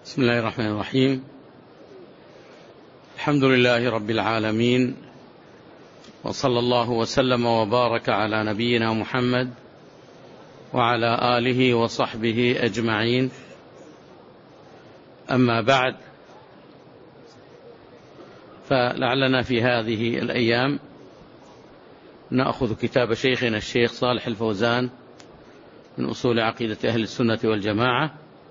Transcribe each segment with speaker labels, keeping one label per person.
Speaker 1: بسم الله الرحمن الرحيم. الحمد لله رب العالمين، وصلى الله وسلم وبارك على نبينا محمد وعلى آله وصحبه أجمعين. أما بعد، فلعلنا في هذه الأيام نأخذ كتاب شيخنا الشيخ صالح الفوزان من أصول عقيدة أهل السنة والجماعة،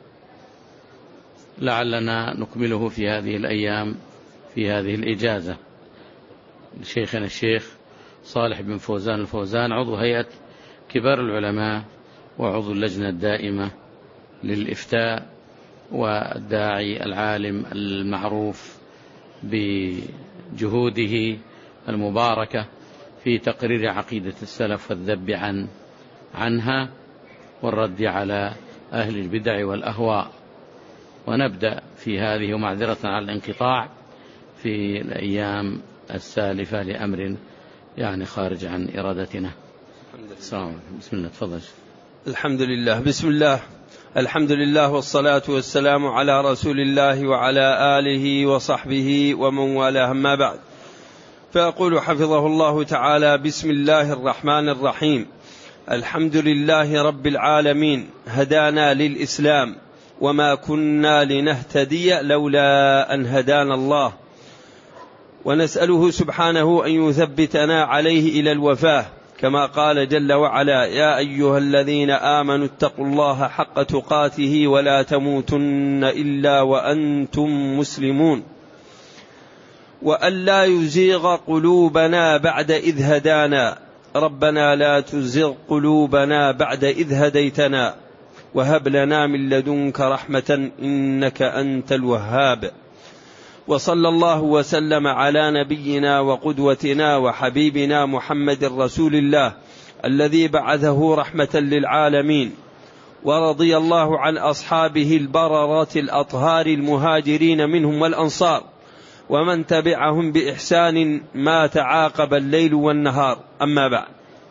Speaker 1: لعلنا نكمله في هذه الأيام في هذه الإجازة لشيخنا الشيخ صالح بن فوزان الفوزان، عضو هيئة كبار العلماء وعضو اللجنة الدائمة للإفتاء، والداعي العالم المعروف بجهوده المباركة في تقرير عقيدة السلف والذب عنها والرد على أهل البدع والأهواء. ونبدأ في هذه، ومعذرة على الانقطاع في الأيام السالفة لأمر خارج عن إرادتنا. بسم الله، تفضل.
Speaker 2: الحمد لله، بسم الله، الحمد لله، والصلاة والسلام على رسول الله وعلى آله وصحبه ومن والاه، أما بعد. فأقول حفظه الله تعالى: بسم الله الرحمن الرحيم. الحمد لله رب العالمين، هدانا للإسلام وما كنا لنهتدي لولا أن هدانا الله، ونسأله سبحانه أن يثبتنا عليه إلى الوفاة، كما قال جل وعلا: يا أيها الذين آمنوا اتقوا الله حق تقاته ولا تموتن إلا وأنتم مسلمون، وأن لا يزيغ قلوبنا بعد إذ هدانا، ربنا لا تزغ قلوبنا بعد إذ هديتنا وهب لنا من لدنك رحمة إنك أنت الوهاب. وصلى الله وسلم على نبينا وقدوتنا وحبيبنا محمد رسول الله الذي بعثه رحمة للعالمين، ورضي الله عن أصحابه البررة الأطهار المهاجرين منهم والأنصار، ومن تبعهم بإحسان ما تعاقب الليل والنهار، أما بعد.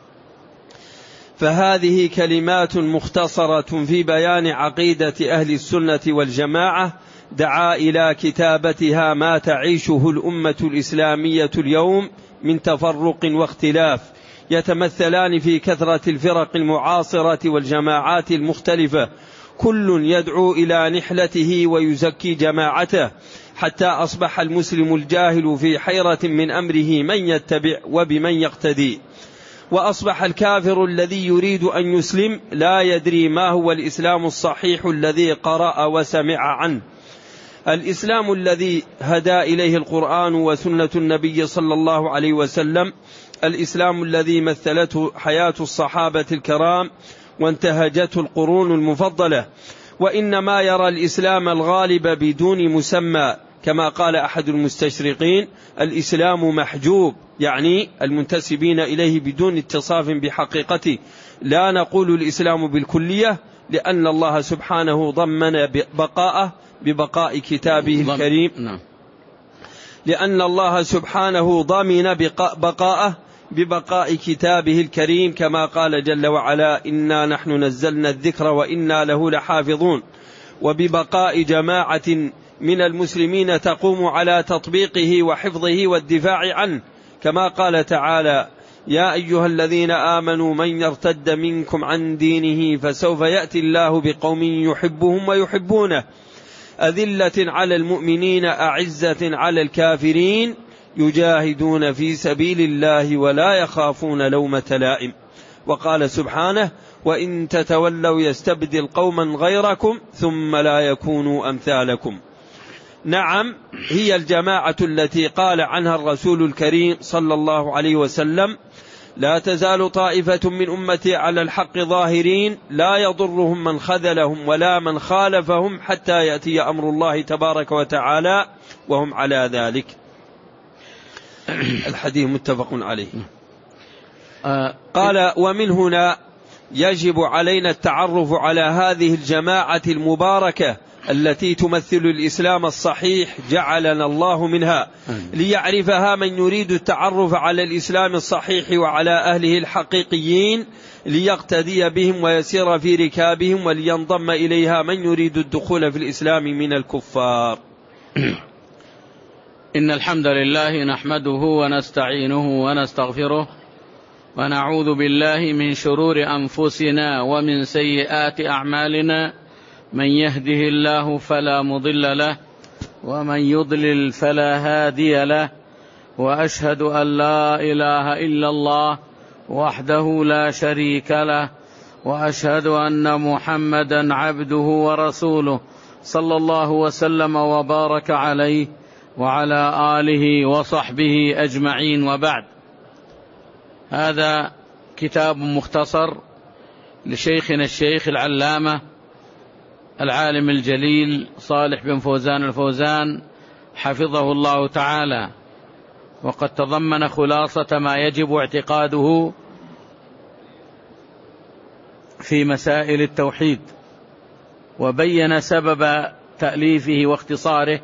Speaker 2: فهذه كلمات مختصرة في بيان عقيدة أهل السنة والجماعة، دعا إلى كتابتها ما تعيشه الأمة الإسلامية اليوم من تفرق واختلاف، يتمثلان في كثرة الفرق المعاصرة والجماعات المختلفة، كل يدعو إلى نحلته ويزكي جماعته، حتى أصبح المسلم الجاهل في حيرة من أمره من يتبع وبمن يقتدي، وأصبح الكافر الذي يريد أن يسلم لا يدري ما هو الإسلام الصحيح الذي قرأ وسمع عنه، الإسلام الذي هدى إليه القرآن وسنة النبي صلى الله عليه وسلم، الإسلام الذي مثلته حياة الصحابة الكرام وانتهجته القرون المفضلة. وإنما يرى الإسلام الغالب بدون مسمى، كما قال أحد المستشرقين: الإسلام محجوب، يعني المنتسبين إليه بدون اتصاف بحقيقته. لا نقول الإسلام بالكلية، لأن الله سبحانه ضمن بقاءه ببقاء كتابه الكريم، لأن الله سبحانه ضمن بقاءه ببقاء كتابه الكريم، كما قال جل وعلا: إنا نحن نزلنا الذكر وإنا له لحافظون، وببقاء جماعة من المسلمين تقوم على تطبيقه وحفظه والدفاع عنه، كما قال تعالى: يا أيها الذين آمنوا من يرتد منكم عن دينه فسوف يأتي الله بقوم يحبهم ويحبونه، أذلة على المؤمنين أعزة على الكافرين، يجاهدون في سبيل الله ولا يخافون لومة لائم. وقال سبحانه: وإن تتولوا يستبدل قوما غيركم ثم لا يكونوا أمثالكم. نعم، هي الجماعة التي قال عنها الرسول الكريم صلى الله عليه وسلم: لا تزال طائفة من أمتي على الحق ظاهرين لا يضرهم من خذلهم ولا من خالفهم حتى يأتي أمر الله تبارك وتعالى وهم على ذلك. الحديث متفق عليه. قال: ومن هنا يجب علينا التعرف على هذه الجماعة المباركة التي تمثل الإسلام الصحيح، جعلنا الله منها، ليعرفها من يريد التعرف على الإسلام الصحيح وعلى أهله الحقيقيين، ليقتدي بهم ويسير في ركابهم، ولينضم إليها من يريد الدخول في الإسلام من الكفار.
Speaker 1: إن الحمد لله نحمده ونستعينه ونستغفره، ونعوذ بالله من شرور أنفسنا ومن سيئات أعمالنا، من يهده الله فلا مضل له ومن يضلل فلا هادي له، وأشهد أن لا إله إلا الله وحده لا شريك له، وأشهد أن محمدا عبده ورسوله صلى الله وسلم وبارك عليه وعلى آله وصحبه أجمعين، وبعد. هذا كتاب مختصر لشيخنا الشيخ العلامة العالم الجليل صالح بن فوزان الفوزان حفظه الله تعالى، وقد تضمن خلاصة ما يجب اعتقاده في مسائل التوحيد، وبين سبب تأليفه واختصاره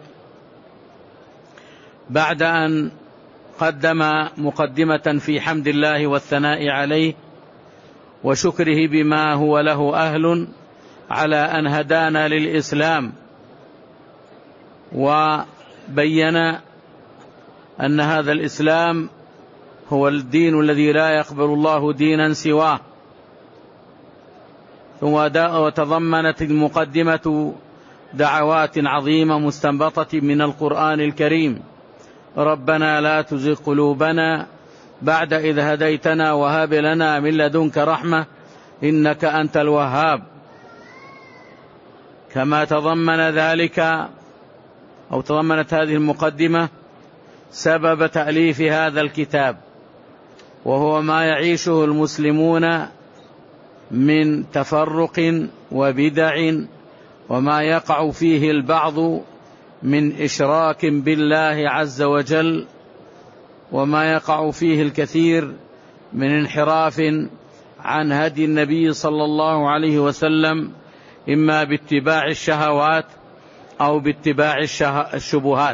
Speaker 1: بعد أن قدم مقدمة في حمد الله والثناء عليه وشكره بما هو له أهل على أن هدانا للإسلام، وبين أن هذا الإسلام هو الدين الذي لا يقبل الله دينا سواه. وتضمنت المقدمة دعوات عظيمة مستنبطة من القرآن الكريم: ربنا لا تزغ قلوبنا بعد إذ هديتنا وهب لنا من لدنك رحمة إنك أنت الوهاب. كما تضمنت هذه المقدمة سبب تأليف هذا الكتاب، وهو ما يعيشه المسلمون من تفرق وبدع، وما يقع فيه البعض من إشراك بالله عز وجل، وما يقع فيه الكثير من انحراف عن هدي النبي صلى الله عليه وسلم، إما باتباع الشهوات أو باتباع الشبهات.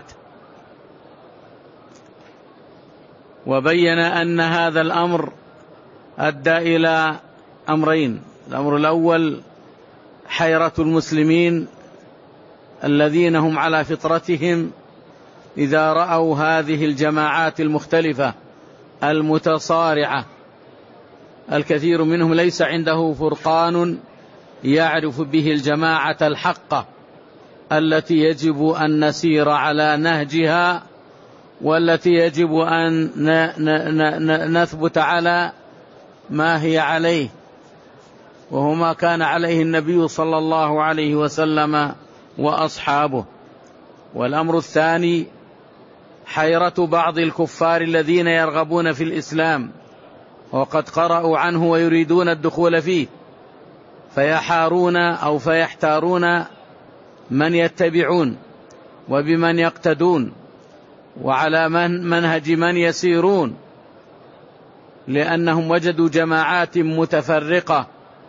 Speaker 1: وبين أن هذا الأمر أدى إلى أمرين: الأمر الأول حيرة المسلمين الذين هم على فطرتهم إذا رأوا هذه الجماعات المختلفة المتصارعة، الكثير منهم ليس عنده فرقان يعرف به الجماعة الحقة التي يجب أن نسير على نهجها، والتي يجب أن نثبت على ما هي عليه، وهو ما كان عليه النبي صلى الله عليه وسلم وأصحابه. والأمر الثاني حيرة بعض الكفار الذين يرغبون في الإسلام وقد قرأوا عنه ويريدون الدخول فيه، فيحارون أو فيحتارون من يتبعون وبمن يقتدون وعلى منهج من يسيرون، لأنهم وجدوا جماعات متفرقة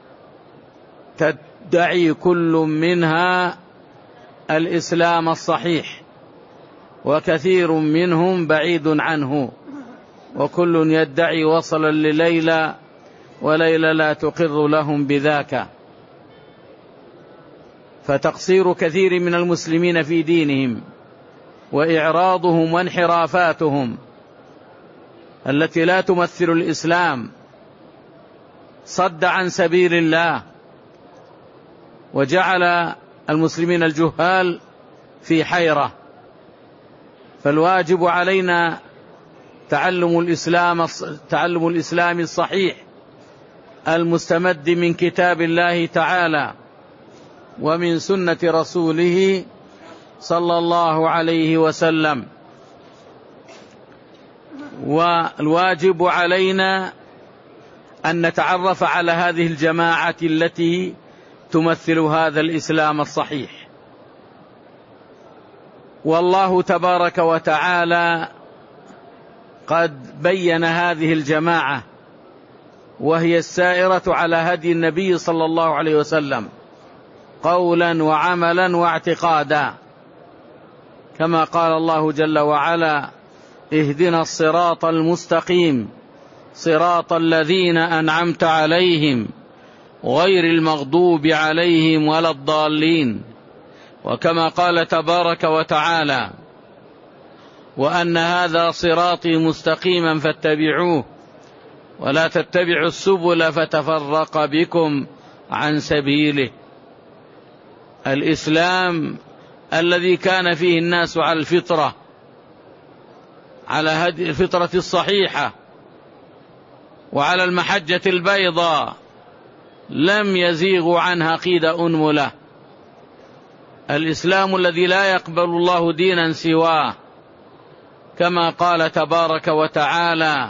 Speaker 1: تدعي كل منها الإسلام الصحيح، وكثير منهم بعيد عنه، وكل يدعي وصلا لليلى وليلى لا تقر لهم بذاك. فتقصير كثير من المسلمين في دينهم وإعراضهم وانحرافاتهم التي لا تمثل الإسلام صد عن سبيل الله، وجعل المسلمين الجهال في حيرة. فالواجب علينا تعلم الإسلام الصحيح المستمد من كتاب الله تعالى ومن سنة رسوله صلى الله عليه وسلم. والواجب علينا أن نتعرف على هذه الجماعة التي تمثل هذا الإسلام الصحيح. والله تبارك وتعالى قد بين هذه الجماعة، وهي السائرة على هدي النبي صلى الله عليه وسلم قولا وعملا واعتقادا، كما قال الله جل وعلا: اهدنا الصراط المستقيم صراط الذين أنعمت عليهم غير المغضوب عليهم ولا الضالين. وكما قال تبارك وتعالى: وأن هذا صراطي مستقيما فاتبعوه ولا تتبعوا السبل فتفرق بكم عن سبيله. الإسلام الذي كان فيه الناس على الفطرة، على هذه الفطرة الصحيحة وعلى المحجة البيضاء، لم يزيغوا عنها قيد أنملة. الإسلام الذي لا يقبل الله دينا سواه، كما قال تبارك وتعالى: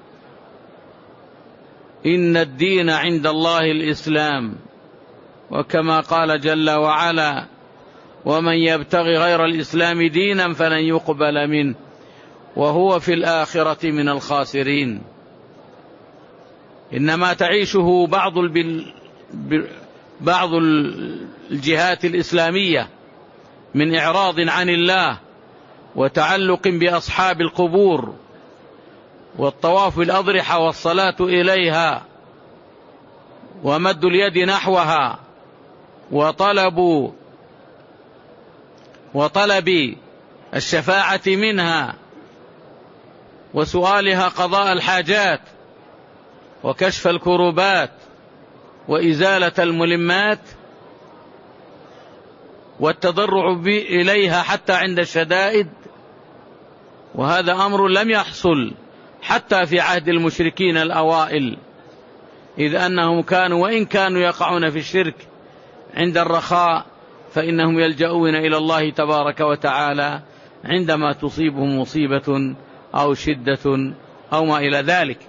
Speaker 1: إن الدين عند الله الإسلام. وكما قال جل وعلا: ومن يبتغي غير الإسلام دينا فلن يقبل منه وهو في الآخرة من الخاسرين. إنما تعيشه بعض الجهات الإسلامية من إعراض عن الله وتعلق بأصحاب القبور والطواف بالأضرحة والصلاة إليها ومد اليد نحوها وطلب الشفاعة منها وسؤالها قضاء الحاجات وكشف الكروبات وإزالة الملمات والتضرع إليها حتى عند الشدائد. وهذا أمر لم يحصل حتى في عهد المشركين الأوائل، إذ أنهم وإن كانوا يقعون في الشرك عند الرخاء فإنهم يلجؤون إلى الله تبارك وتعالى عندما تصيبهم مصيبة أو شدة أو ما إلى ذلك.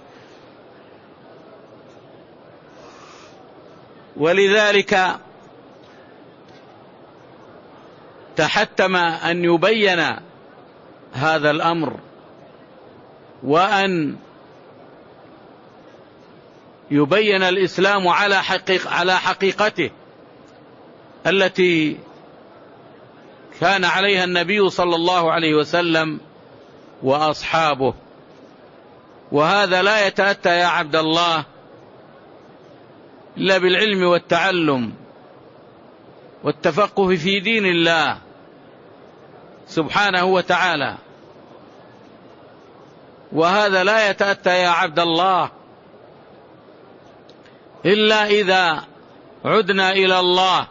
Speaker 1: ولذلك تحتم أن يبين هذا الأمر، وأن يبين الإسلام على حقيقته التي كان عليها النبي صلى الله عليه وسلم وأصحابه. وهذا لا يتأتى يا عبد الله إلا بالعلم والتعلم والتفقه في دين الله سبحانه وتعالى. وهذا لا يتأتى يا عبد الله إلا إذا عدنا إلى الله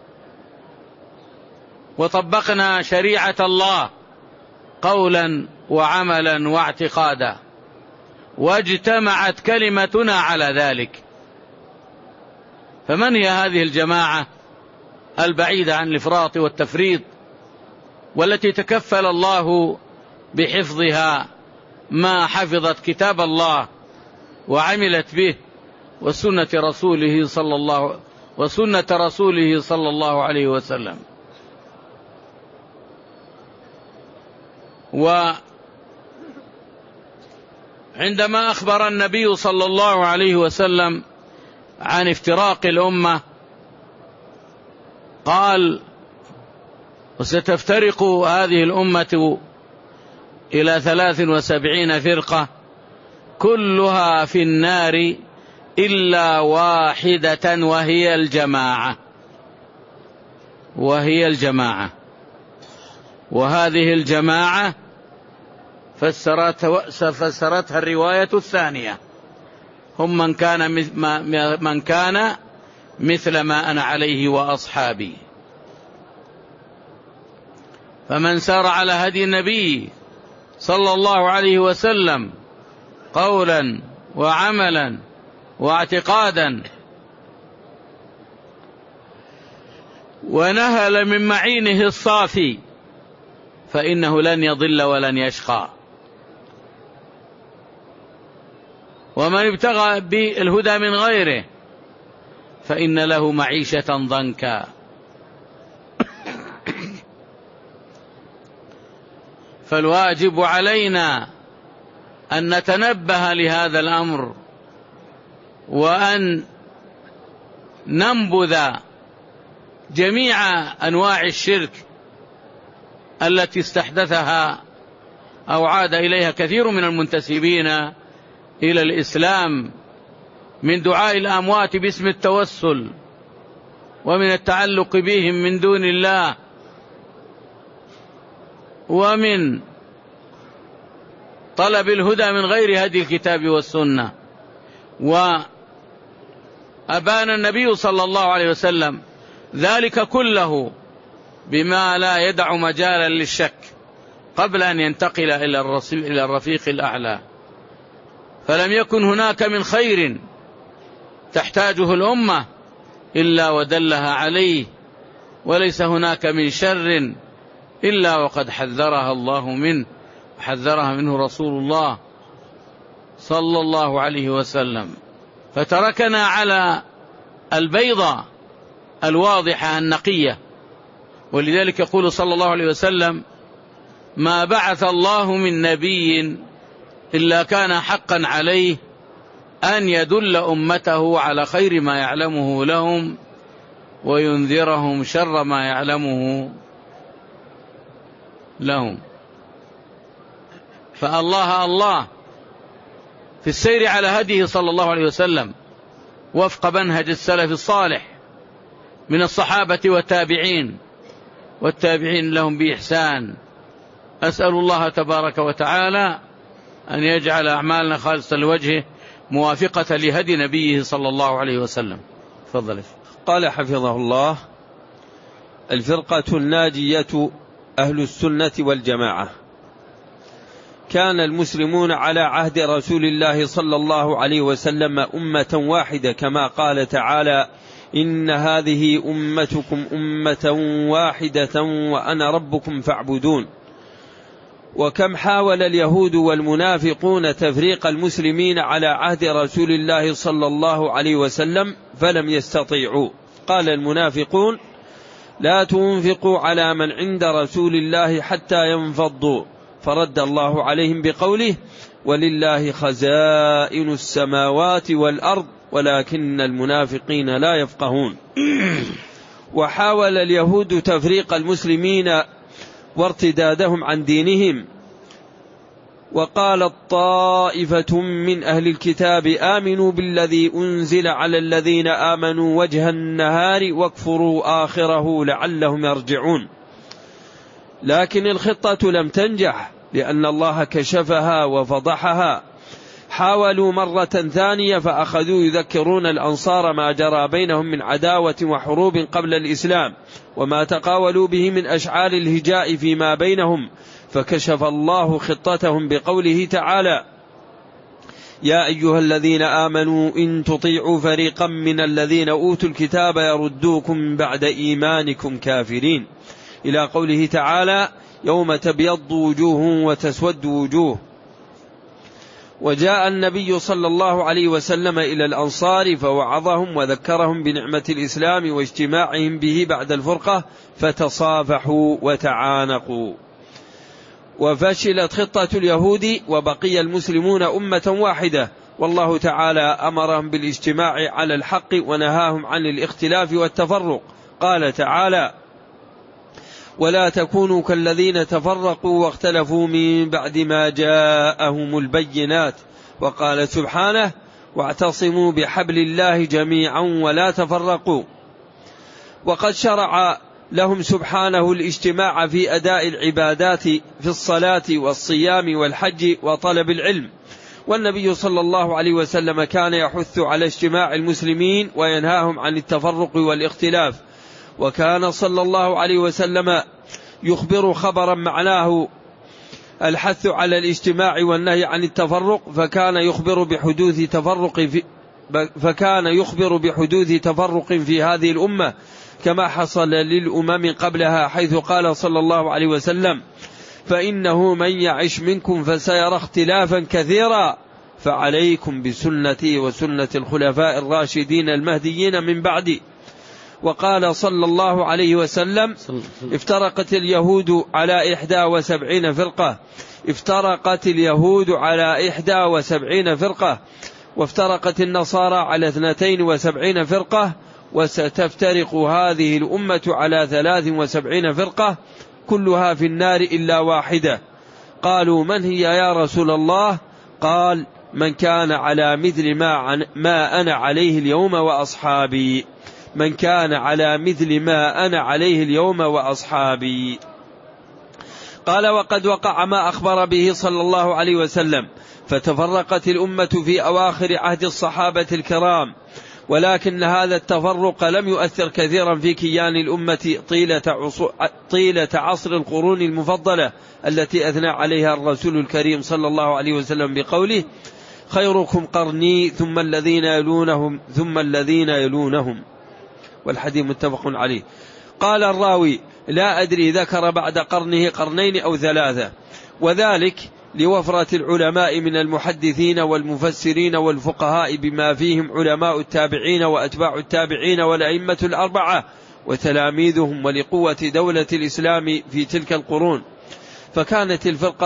Speaker 1: وطبقنا شريعة الله قولا وعملا واعتقادا، واجتمعت كلمتنا على ذلك. فمن هي هذه الجماعة البعيدة عن الإفراط والتفريط، والتي تكفل الله بحفظها ما حفظت كتاب الله وعملت به وسنة رسوله صلى الله عليه وسلم؟ وعندما أخبر النبي صلى الله عليه وسلم عن افتراق الأمة قال: وستفترق هذه الأمة إلى 73 فرقة كلها في النار إلا واحدة وهي الجماعة. وهذه الجماعة فسرتها الرواية الثانية: هم من كان مثل ما أنا عليه وأصحابي. فمن سار على هدي النبي صلى الله عليه وسلم قولا وعملا واعتقادا ونهل من معينه الصافي فإنه لن يضل ولن يشقى. ومن ابتغى بالهدى من غيره فإن له معيشة ضنكا. فالواجب علينا أن نتنبه لهذا الأمر، وأن ننبذ جميع أنواع الشرك التي استحدثها أو عاد إليها كثير من المنتسبين إلى الإسلام من دعاء الأموات باسم التوسل ومن التعلق بهم من دون الله ومن طلب الهدى من غير هدي الكتاب والسنة. وأبان النبي صلى الله عليه وسلم ذلك كله بما لا يدع مجالا للشك قبل أن ينتقل إلى الرفيق الأعلى. فلم يكن هناك من خير تحتاجه الأمة إلا ودلها عليه، وليس هناك من شر إلا وقد حذرها الله منه وحذرها منه رسول الله صلى الله عليه وسلم. فتركنا على البيضة الواضحة النقية، ولذلك يقول صلى الله عليه وسلم: ما بعث الله من نبي إلا كان حقا عليه أن يدل أمته على خير ما يعلمه لهم وينذرهم شر ما يعلمه لهم. فالله في السير على هديه صلى الله عليه وسلم وفق منهج السلف الصالح من الصحابة والتابعين لهم بإحسان. أسأل الله تبارك وتعالى أن يجعل أعمالنا خالصة لوجهه موافقة لهدي نبيه صلى الله عليه وسلم. تفضل.
Speaker 2: قال حفظه الله: الفرقة الناجية أهل السنة والجماعة. كان المسلمون على عهد رسول الله صلى الله عليه وسلم أمة واحدة، كما قال تعالى: إن هذه أمتكم أمة واحدة وأنا ربكم فاعبدون. وكم حاول اليهود والمنافقون تفريق المسلمين على عهد رسول الله صلى الله عليه وسلم فلم يستطيعوا. قال المنافقون: لا تنفقوا على من عند رسول الله حتى ينفضوا، فرد الله عليهم بقوله: ولله خزائن السماوات والأرض ولكن المنافقين لا يفقهون. وحاول اليهود تفريق المسلمين وارتدادهم عن دينهم، وقالت طائفة من أهل الكتاب: آمنوا بالذي أنزل على الذين آمنوا وجه النهار واكفروا آخره لعلهم يرجعون. لكن الخطة لم تنجح لأن الله كشفها وفضحها. حاولوا مرة ثانية فأخذوا يذكرون الأنصار ما جرى بينهم من عداوة وحروب قبل الإسلام وما تقاولوا به من أشعار الهجاء فيما بينهم، فكشف الله خطتهم بقوله تعالى: يا أيها الذين آمنوا إن تطيعوا فريقا من الذين أوتوا الكتاب يردوكم بعد إيمانكم كافرين، إلى قوله تعالى: يوم تبيض وجوه وتسود وجوه. وجاء النبي صلى الله عليه وسلم إلى الأنصار فوعظهم وذكرهم بنعمة الإسلام واجتماعهم به بعد الفرقة، فتصافحوا وتعانقوا. وفشلت خطة اليهود وبقي المسلمون أمة واحدة، والله تعالى أمرهم بالاجتماع على الحق ونهاهم عن الاختلاف والتفرق. قال تعالى: ولا تكونوا كالذين تفرقوا واختلفوا من بعد ما جاءهم البينات. وقال سبحانه: واعتصموا بحبل الله جميعا ولا تفرقوا. وقد شرع لهم سبحانه الاجتماع في أداء العبادات في الصلاة والصيام والحج وطلب العلم، والنبي صلى الله عليه وسلم كان يحث على اجتماع المسلمين وينهاهم عن التفرق والاختلاف. وكان صلى الله عليه وسلم يخبر خبرا معناه الحث على الاجتماع والنهي عن التفرق، فكان يخبر بحدوث تفرق في هذه الأمة كما حصل للأمم قبلها، حيث قال صلى الله عليه وسلم: فإنه من يعش منكم فسيرى اختلافا كثيرا فعليكم بسنتي وسنة الخلفاء الراشدين المهديين من بعدي. وقال صلى الله عليه وسلم: افترقت اليهود على 71 فرقة، وافترقت النصارى على 72 فرقة، وستفترق هذه الأمة على 73 فرقة كلها في النار إلا واحدة. قالوا: من هي يا رسول الله؟ قال: من كان على مثل ما أنا عليه اليوم وأصحابي. من كان على مثل ما أنا عليه اليوم وأصحابي. قال: وقد وقع ما أخبر به صلى الله عليه وسلم، فتفرقت الأمة في أواخر عهد الصحابة الكرام، ولكن هذا التفرق لم يؤثر كثيرا في كيان الأمة طيلة عصر القرون المفضلة التي أثنى عليها الرسول الكريم صلى الله عليه وسلم بقوله: خيركم قرني ثم الذين يلونهم ثم الذين يلونهم، والحديث متفق عليه. قال الراوي: لا أدري ذكر بعد قرنه قرنين أو ثلاثة، وذلك لوفرة العلماء من المحدثين والمفسرين والفقهاء بما فيهم علماء التابعين وأتباع التابعين والأئمة الأربعة وتلاميذهم، ولقوة دولة الإسلام في تلك القرون. فكانت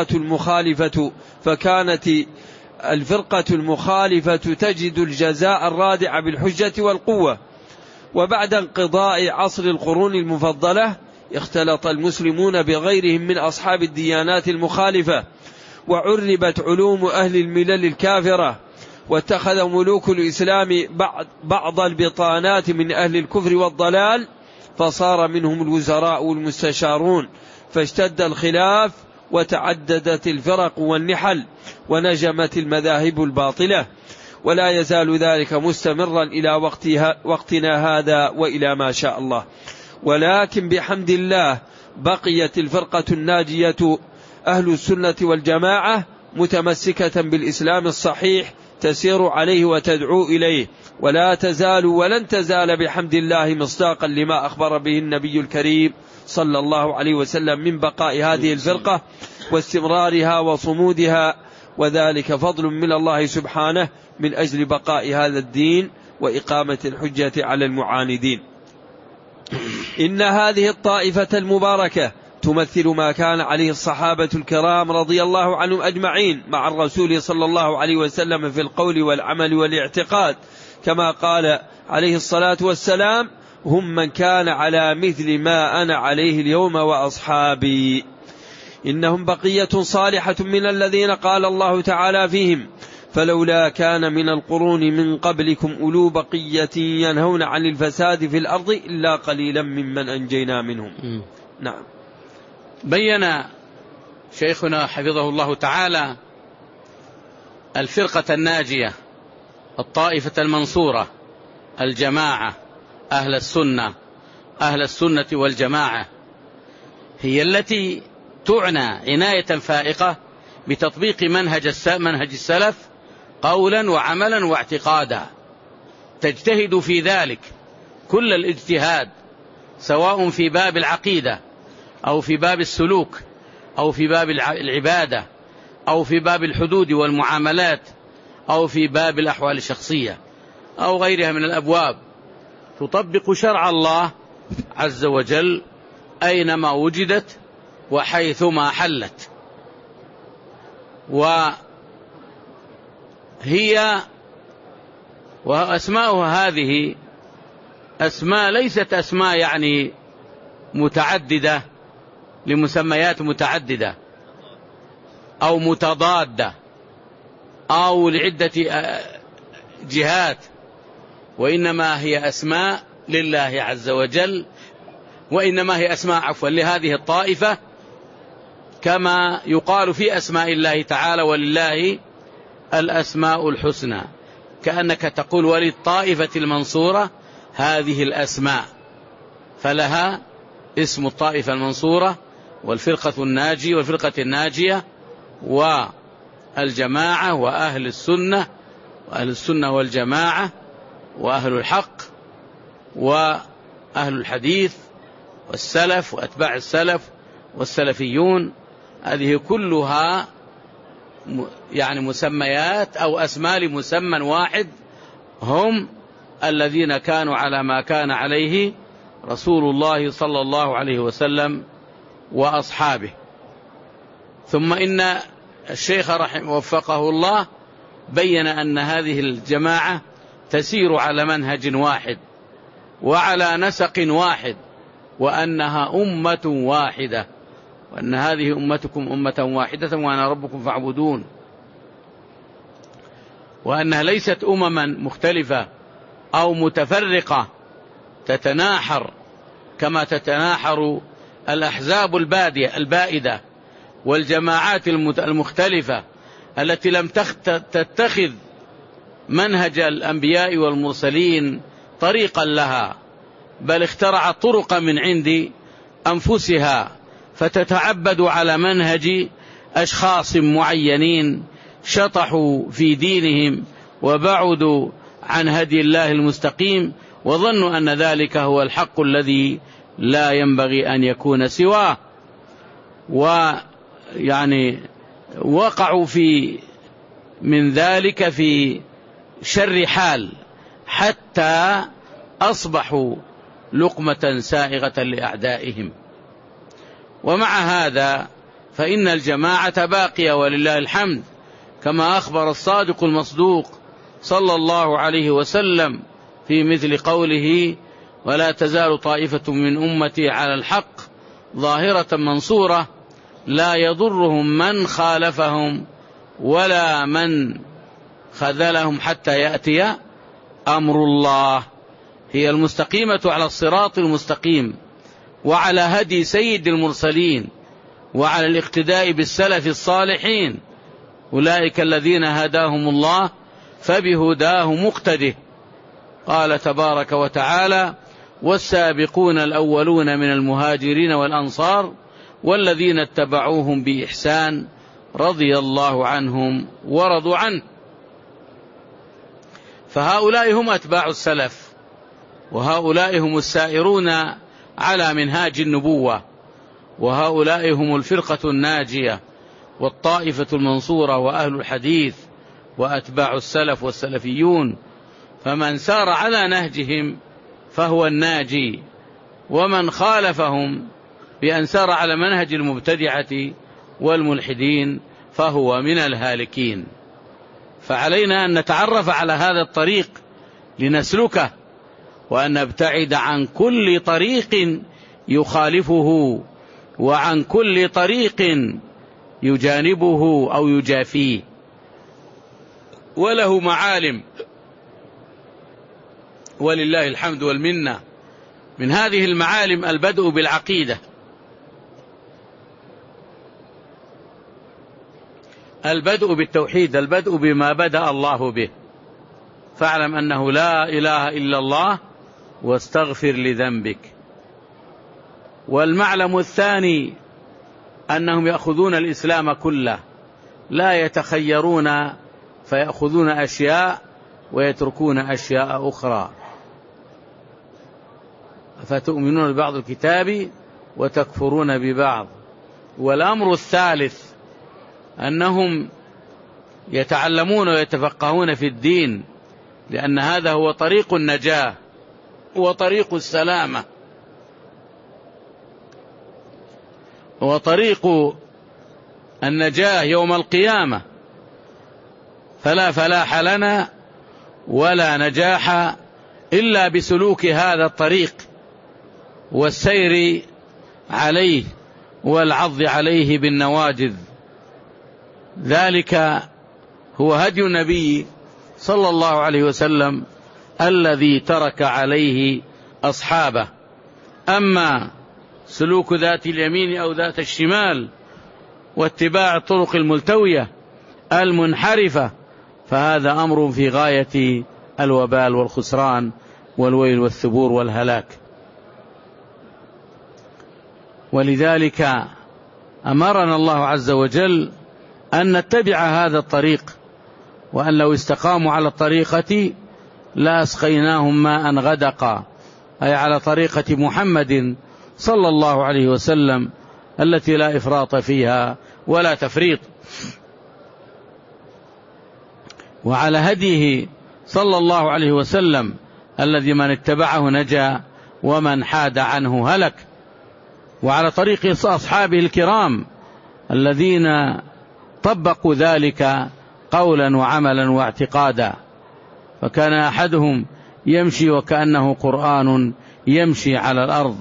Speaker 2: الفرقة المخالفة تجد الجزاء الرادع بالحجة والقوة. وبعد انقضاء عصر القرون المفضلة اختلط المسلمون بغيرهم من أصحاب الديانات المخالفة، وعربت علوم أهل الملل الكافرة، واتخذ ملوك الإسلام بعض البطانات من أهل الكفر والضلال، فصار منهم الوزراء والمستشارون، فاشتد الخلاف وتعددت الفرق والنحل ونجمت المذاهب الباطلة، ولا يزال ذلك مستمرا إلى وقتنا هذا وإلى ما شاء الله. ولكن بحمد الله بقيت الفرقة الناجية أهل السنة والجماعة متمسكة بالإسلام الصحيح، تسير عليه وتدعو إليه، ولا تزال ولن تزال بحمد الله مصداقا لما أخبر به النبي الكريم صلى الله عليه وسلم من بقاء هذه الفرقة واستمرارها وصمودها، وذلك فضل من الله سبحانه من أجل بقاء هذا الدين وإقامة الحجة على المعاندين. إن هذه الطائفة المباركة تمثل ما كان عليه الصحابة الكرام رضي الله عنهم أجمعين مع الرسول صلى الله عليه وسلم في القول والعمل والاعتقاد، كما قال عليه الصلاة والسلام: هم من كان على مثل ما أنا عليه اليوم وأصحابي. إنهم بقية صالحة من الذين قال الله تعالى فيهم: فلولا كان من القرون من قبلكم أولو بقية ينهون عن الفساد في الأرض إلا قليلا ممن أنجينا منهم. نعم.
Speaker 1: بين شيخنا حفظه الله تعالى الفرقة الناجية، الطائفة المنصورة، الجماعة، أهل السنة والجماعة، هي التي تعنى عناية فائقة بتطبيق منهج السلف قولا وعملا واعتقادا، تجتهد في ذلك كل الاجتهاد، سواء في باب العقيدة أو في باب السلوك أو في باب العبادة أو في باب الحدود والمعاملات أو في باب الأحوال الشخصية أو غيرها من الأبواب، تطبق شرع الله عز وجل أينما وجدت وحيثما حلت. وأسماؤها هذه أسماء ليست أسماء يعني متعددة لمسميات متعددة أو متضادة أو لعدة جهات، وإنما هي أسماء لله عز وجل، وإنما هي أسماء لهذه الطائفة، كما يقال في أسماء الله تعالى: ولله الأسماء الحسنى، كأنك تقول وللطائفة المنصورة هذه الأسماء، فلها اسم الطائفة المنصورة والفرقة الناجية والفرقة الناجية والجماعة وأهل السنة والجماعة وأهل الحق وأهل الحديث والسلف وأتباع السلف والسلفيون. هذه كلها يعني مسميات أو أسماء لمسمى واحد، هم الذين كانوا على ما كان عليه رسول الله صلى الله عليه وسلم وأصحابه. ثم إن الشيخ رحمه وفقه الله بين أن هذه الجماعة تسير على منهج واحد وعلى نسق واحد، وأنها أمة واحدة، وأن هذه أمتكم أمة واحدة وأنا ربكم فاعبدون. وأنها ليست أمما مختلفة أو متفرقة تتناحر كما تتناحر الأحزاب البائدة والجماعات المختلفة التي لم تتخذ منهج الأنبياء والمرسلين طريقا لها، بل اخترعت طرقا من عند أنفسها فتتعبد على منهج أشخاص معينين شطحوا في دينهم وبعدوا عن هدي الله المستقيم، وظنوا أن ذلك هو الحق الذي لا ينبغي أن يكون سواه. ويعني وقعوا من ذلك في شر حال حتى أصبحوا لقمة سائغة لأعدائهم. ومع هذا فإن الجماعة باقية ولله الحمد، كما أخبر الصادق المصدوق صلى الله عليه وسلم في مثل قوله: ولا تزال طائفة من أمتي على الحق ظاهرة منصورة لا يضرهم من خالفهم ولا من خذلهم حتى يأتي أمر الله. هي المستقيمة على الصراط المستقيم وعلى هدي سيد المرسلين وعلى الاقتداء بالسلف الصالحين، أولئك الذين هداهم الله فبهداه مقتده. قال تبارك وتعالى: والسابقون الأولون من المهاجرين والأنصار والذين اتبعوهم بإحسان رضي الله عنهم ورضوا عنه. فهؤلاء هم أتباع السلف، وهؤلاء هم السائرون على منهاج النبوة، وهؤلاء هم الفرقة الناجية والطائفة المنصورة وأهل الحديث وأتباع السلف والسلفيون. فمن سار على نهجهم فهو الناجي، ومن خالفهم بأن سار على منهج المبتدعة والملحدين فهو من الهالكين. فعلينا أن نتعرف على هذا الطريق لنسلكه، وأن نبتعد عن كل طريق يخالفه وعن كل طريق يجانبه أو يجافيه. وله معالم ولله الحمد والمنة. من هذه المعالم البدء بالعقيدة، البدء بالتوحيد، البدء بما بدأ الله به. فاعلم أنه لا إله إلا الله واستغفر لذنبك. والمعلم الثاني أنهم يأخذون الإسلام كله، لا يتخيرون فيأخذون أشياء ويتركون أشياء أخرى. فتؤمنون ببعض الكتاب وتكفرون ببعض. والأمر الثالث أنهم يتعلمون ويتفقهون في الدين، لأن هذا هو طريق النجاة وطريق السلامة وطريق النجاة يوم القيامة. فلا فلاح لنا ولا نجاح إلا بسلوك هذا الطريق والسير عليه والعض عليه بالنواجذ. ذلك هو هدي النبي صلى الله عليه وسلم الذي ترك عليه أصحابه. أما سلوك ذات اليمين أو ذات الشمال واتباع الطرق الملتوية المنحرفة فهذا أمر في غاية الوبال والخسران والويل والثبور والهلاك. ولذلك أمرنا الله عز وجل أن نتبع هذا الطريق، وأن لو استقاموا على الطريقة لأسقيناهم ماء غدقا، أي على طريقة محمد صلى الله عليه وسلم التي لا إفراط فيها ولا تفريط، وعلى هديه صلى الله عليه وسلم الذي من اتبعه نجا ومن حاد عنه هلك، وعلى طريق أصحابه الكرام الذين طبقوا ذلك قولا وعملا واعتقادا. فكان أحدهم يمشي وكأنه قرآن يمشي على الأرض.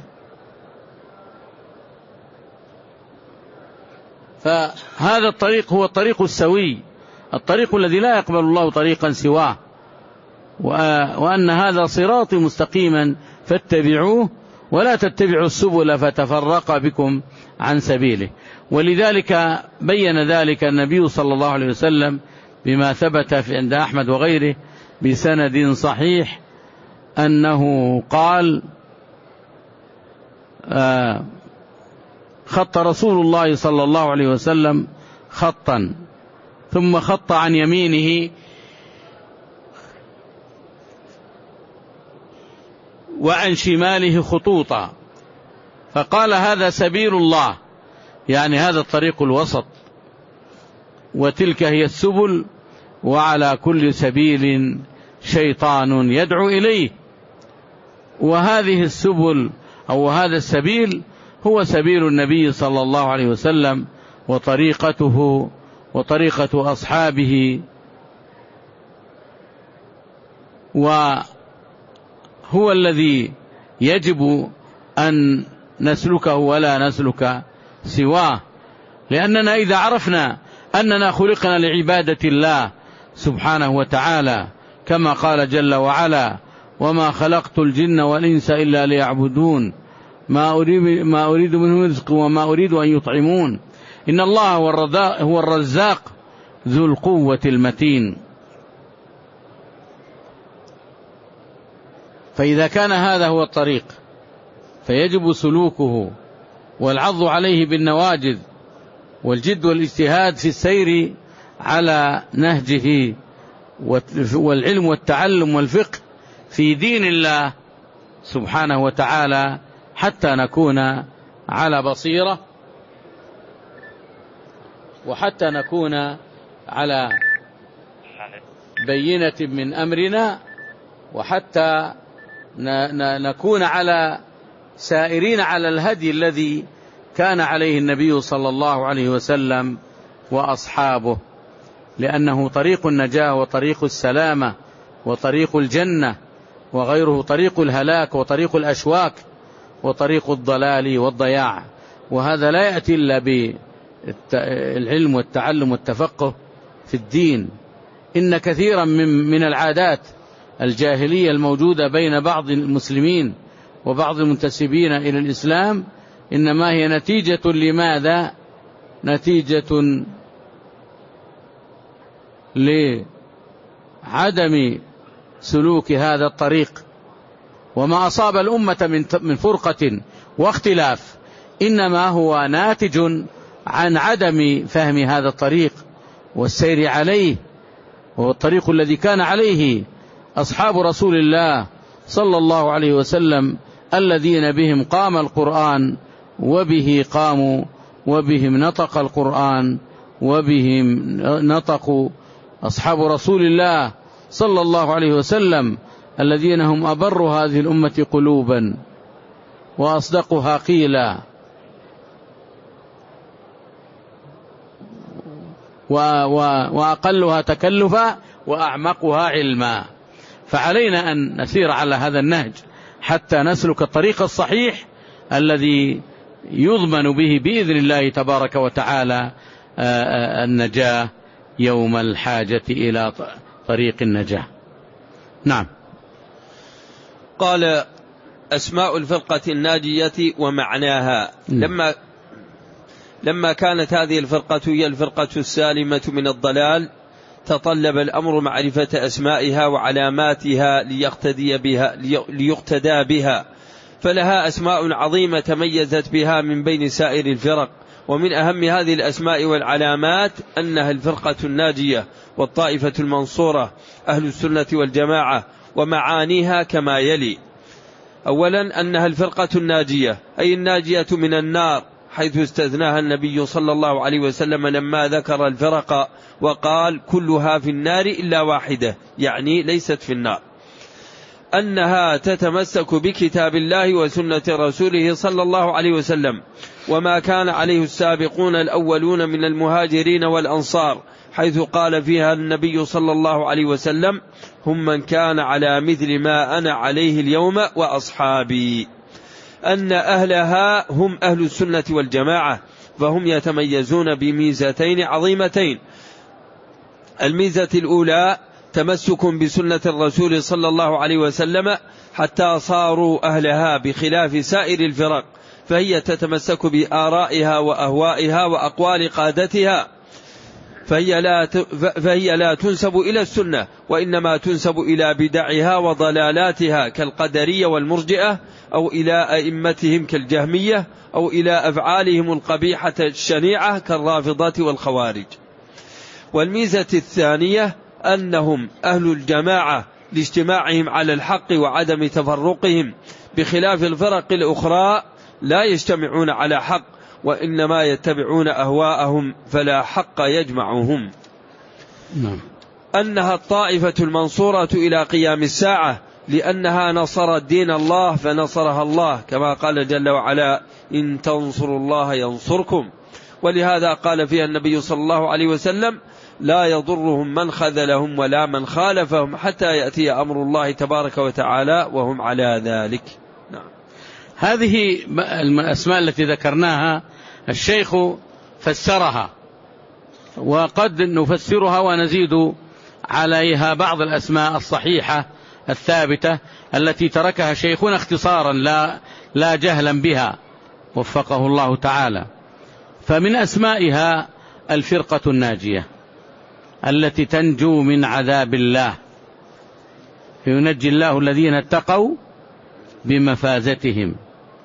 Speaker 1: فهذا الطريق هو الطريق السوي الطريق الذي لا يقبل الله طريقا سواه، وأن هذا صراطي مستقيما فاتبعوه ولا تتبعوا السبل فتفرق بكم عن سبيله. ولذلك بين ذلك النبي صلى الله عليه وسلم بما ثبت عند أحمد وغيره بسند صحيح أنه قال: خط رسول الله صلى الله عليه وسلم خطا ثم خط عن يمينه وعن شماله خطوطا، فقال: هذا سبيل الله، يعني هذا الطريق الوسط، وتلك هي السبل، وعلى كل سبيل شيطان يدعو إليه. وهذه السبل أو هذا السبيل هو سبيل النبي صلى الله عليه وسلم وطريقته وطريقة أصحابه، وهو الذي يجب أن نسلكه ولا نسلك سواه. لأننا إذا عرفنا أننا خلقنا لعبادة الله سبحانه وتعالى كما قال جل وعلا: وما خلقت الجن والإنس إلا ليعبدون ما أريد منهم رزق وما أريد أن يطعمون إن الله هو الرزاق ذو القوة المتين. فإذا كان هذا هو الطريق فيجب سلوكه والعض عليه بالنواجذ والجد والاجتهاد في السير على نهجه، والعلم والتعلم والفقه في دين الله سبحانه وتعالى، حتى نكون على بصيرة وحتى نكون على بينة من أمرنا، وحتى نكون على سائرين على الهدي الذي كان عليه النبي صلى الله عليه وسلم وأصحابه، لأنه طريق النجاة وطريق السلامة وطريق الجنة، وغيره طريق الهلاك وطريق الأشواك وطريق الضلال والضياع. وهذا لا يأتي إلا بالعلم والتعلم والتفقه في الدين. إن كثيرا من العادات الجاهلية الموجودة بين بعض المسلمين وبعض المنتسبين إلى الإسلام إنما هي نتيجة لماذا؟ نتيجة لعدم سلوك هذا الطريق. وما أصاب الأمة من فرقة واختلاف إنما هو ناتج عن عدم فهم هذا الطريق والسير عليه، وهو الطريق الذي كان عليه أصحاب رسول الله صلى الله عليه وسلم الذين بهم قام القرآن وبه قاموا وبهم نطق القرآن وبهم نطقوا أصحاب رسول الله صلى الله عليه وسلم الذين هم أبر هذه الأمة قلوبا وأصدقها قيلا وأقلها تكلفا وأعمقها علما. فعلينا أن نسير على هذا النهج حتى نسلك الطريق الصحيح الذي يضمن به بإذن الله تبارك وتعالى النجاة يوم الحاجة إلى طريق النجاة. نعم.
Speaker 2: قال: أسماء الفرقة الناجية ومعناها. لما كانت هذه الفرقة هي الفرقة السالمة من الضلال تطلب الأمر معرفة أسمائها وعلاماتها ليقتدى بها، فلها أسماء عظيمة تميزت بها من بين سائر الفرق. ومن أهم هذه الأسماء والعلامات أنها الفرقة الناجية والطائفة المنصورة أهل السنة والجماعة. ومعانيها كما يلي: أولا أنها الفرقة الناجية أي الناجية من النار، حيث استثناها النبي صلى الله عليه وسلم لما ذكر الفرق وقال: كلها في النار إلا واحدة، يعني ليست في النار. أنها تتمسك بكتاب الله وسنة رسوله صلى الله عليه وسلم وما كان عليه السابقون الأولون من المهاجرين والأنصار، حيث قال فيها النبي صلى الله عليه وسلم: هم من كان على مثل ما أنا عليه اليوم وأصحابي. أن أهلها هم أهل السنة والجماعة، فهم يتميزون بميزتين عظيمتين: الميزة الأولى تمسك بسنة الرسول صلى الله عليه وسلم حتى صاروا أهلها بخلاف سائر الفرق، فهي تتمسك بآرائها وأهوائها وأقوال قادتها، فهي لا تنسب إلى السنة، وإنما تنسب إلى بدعها وضلالاتها كالقدرية والمرجئة، أو إلى أئمتهم كالجهمية، أو إلى أفعالهم القبيحة الشنيعة كالرافضة والخوارج. والميزة الثانية أنهم أهل الجماعة لاجتماعهم على الحق وعدم تفرقهم، بخلاف الفرق الأخرى لا يجتمعون على حق وإنما يتبعون أهواءهم فلا حق يجمعهم. أنها الطائفة المنصورة إلى قيام الساعة، لأنها نصرت دين الله فنصرها الله، كما قال جل وعلا: إن تنصروا الله ينصركم. ولهذا قال فيها النبي صلى الله عليه وسلم: لا يضرهم من خذلهم ولا من خالفهم حتى يأتي أمر الله تبارك وتعالى وهم على ذلك. نعم.
Speaker 1: هذه الأسماء التي ذكرناها الشيخ فسرها، وقد نفسرها ونزيد عليها بعض الأسماء الصحيحة الثابتة التي تركها شيخنا اختصارا لا جهلا بها وفقه الله تعالى. فمن أسمائها الفرقة الناجية التي تنجو من عذاب الله، فينجي الله الذين اتقوا بمفازتهم.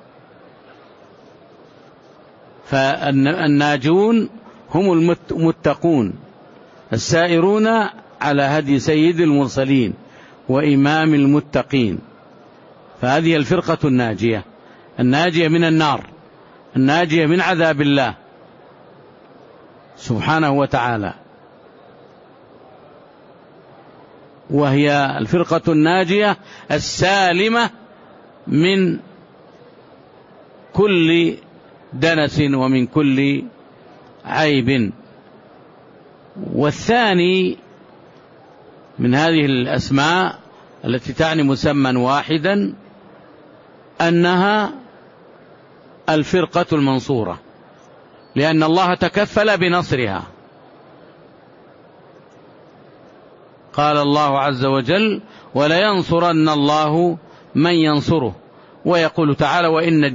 Speaker 1: فالناجون هم المتقون السائرون على هدي سيد المرسلين وإمام المتقين. فهذه الفرقة الناجية، الناجية من النار، الناجية من عذاب الله سبحانه وتعالى. وهي الفرقة الناجية السالمة من كل دنس ومن كل عيب. والثاني من هذه الأسماء التي تعني مسمى واحدا أنها الفرقة المنصورة، لأن الله تكفل بنصرها. قال الله عز وجل: ولينصرن الله من ينصره. ويقول تعالى: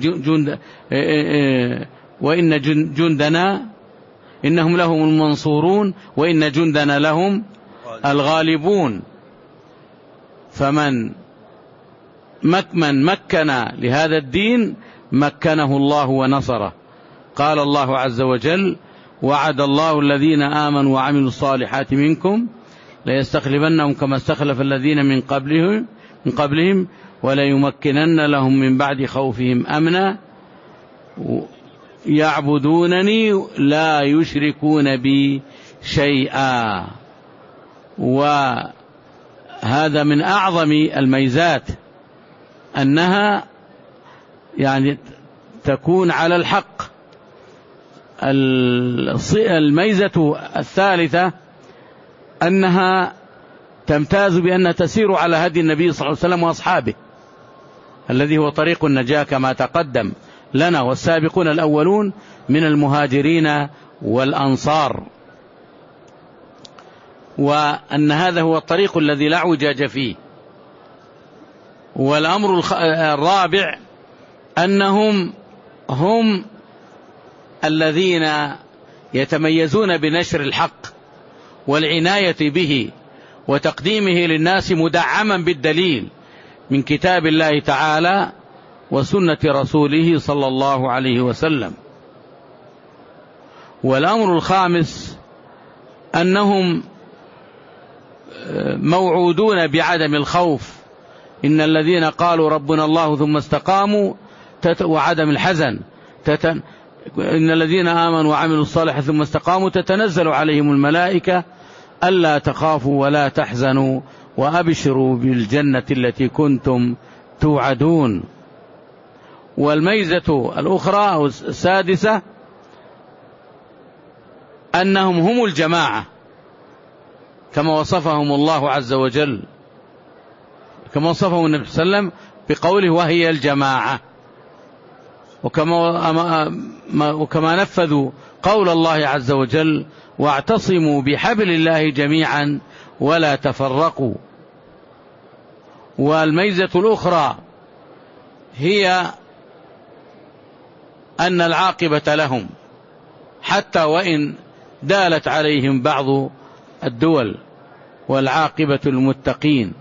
Speaker 1: وإن جندنا إنهم لهم المنصورون وإن جندنا لهم الغالبون. فمن مكن لهذا الدين مكنه الله ونصره. قال الله عز وجل: وعد الله الذين آمنوا وعملوا الصالحات منكم ليستخلفنهم كما استخلف الذين من قبلهم وليمكنن لهم من بعد خوفهم أمنا يعبدونني لا يشركون بي شيئا. وهذا من أعظم الميزات، أنها يعني تكون على الحق. الميزة الثالثة أنها تمتاز بأنها تسير على هدي النبي صلى الله عليه وسلم وأصحابه الذي هو طريق النجاة كما تقدم لنا، والسابقون الأولون من المهاجرين والأنصار، وأن هذا هو الطريق الذي لا اعوجاج فيه. والأمر الرابع أنهم هم الذين يتميزون بنشر الحق والعناية به وتقديمه للناس مدعما بالدليل من كتاب الله تعالى وسنة رسوله صلى الله عليه وسلم. والأمر الخامس أنهم موعودون بعدم الخوف. إن الذين قالوا ربنا الله ثم استقاموا وعدم الحزن. إن الذين آمنوا وعملوا الصالحات ثم استقاموا تتنزل عليهم الملائكة ألا تخافوا ولا تحزنوا وأبشروا بالجنة التي كنتم توعدون. والميزة الأخرى أو السادسة أنهم هم الجماعة كما وصفهم الله عز وجل، كما وصفهم النبي صلى الله عليه وسلم بقوله: وهي الجماعة. وكما وكما نفذوا قول الله عز وجل: واعتصموا بحبل الله جميعا ولا تفرقوا. والميزة الأخرى هي أن العاقبة لهم حتى وإن دالت عليهم بعض الدول، والعاقبة المتقين.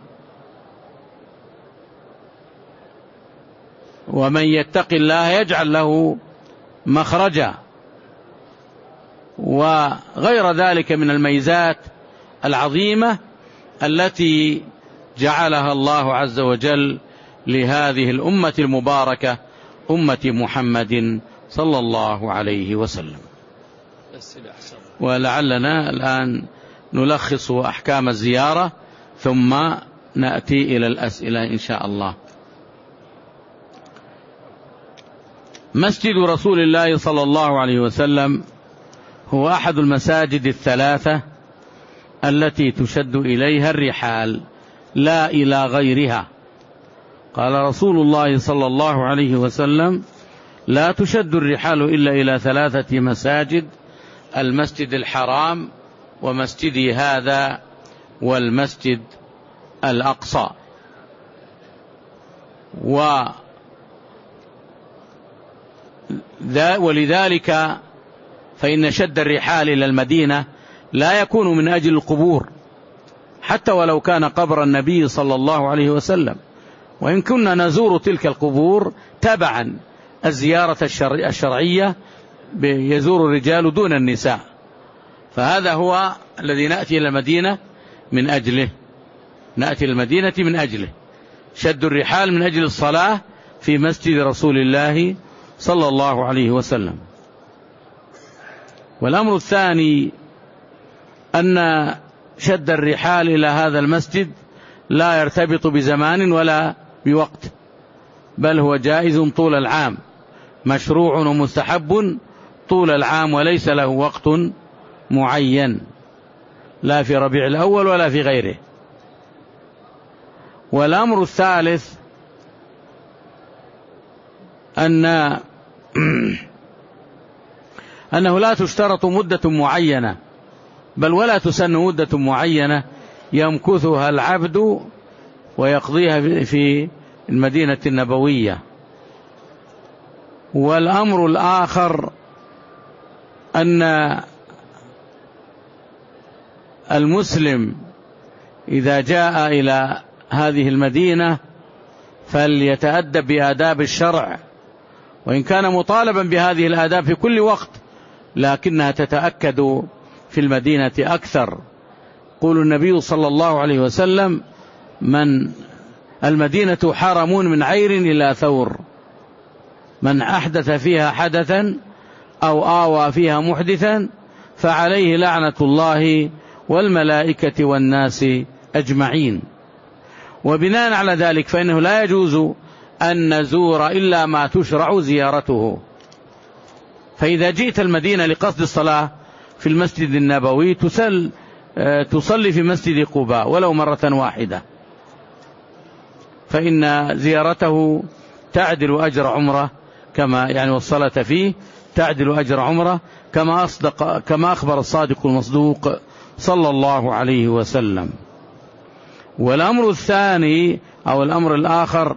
Speaker 1: ومن يتق الله يجعل له مخرجا، وغير ذلك من الميزات العظيمة التي جعلها الله عز وجل لهذه الأمة المباركة، أمة محمد صلى الله عليه وسلم. ولعلنا الآن نلخص أحكام الزيارة ثم نأتي إلى الأسئلة إن شاء الله. مسجد رسول الله صلى الله عليه وسلم هو أحد المساجد الثلاثة التي تشد إليها الرحال لا إلى غيرها. قال رسول الله صلى الله عليه وسلم: لا تشد الرحال إلا إلى ثلاثة مساجد: المسجد الحرام، ومسجدي هذا، والمسجد الأقصى. ولذلك فإن شد الرحال إلى المدينة لا يكون من أجل القبور، حتى ولو كان قبر النبي صلى الله عليه وسلم، وإن كنا نزور تلك القبور تبعا الزيارة الشرعية، يزور الرجال دون النساء، فهذا هو الذي نأتي إلى المدينة من أجله. نأتي إلى المدينة من أجله شد الرحال من أجل الصلاة في مسجد رسول الله صلى الله عليه وسلم. والأمر الثاني أن شد الرحال إلى هذا المسجد لا يرتبط بزمان ولا بوقت، بل هو جائز طول العام، مشروع ومستحب طول العام، وليس له وقت معين، لا في ربيع الأول ولا في غيره. والأمر الثالث أنه لا تشترط مدة معينة، بل ولا تسن مدة معينة يمكثها العبد ويقضيها في المدينة النبوية. والأمر الآخر أن المسلم إذا جاء إلى هذه المدينة فليتأدب بآداب الشرع، وإن كان مطالبا بهذه الآداب في كل وقت، لكنها تتأكد في المدينة أكثر. يقول النبي صلى الله عليه وسلم: من المدينة حرم من عير إلى ثور، من أحدث فيها حدثا أو آوى فيها محدثا فعليه لعنة الله والملائكة والناس أجمعين. وبناء على ذلك فإنه لا يجوز أن نزور إلا ما تشرع زيارته. فإذا جئت المدينة لقصد الصلاة في المسجد النبوي تصلي في مسجد قباء ولو مرة واحدة، فإن زيارته تعدل أجر عمره، كما يعني والصلاة فيه تعدل أجر عمره، كما أخبر الصادق المصدوق صلى الله عليه وسلم. والأمر الثاني أو الأمر الآخر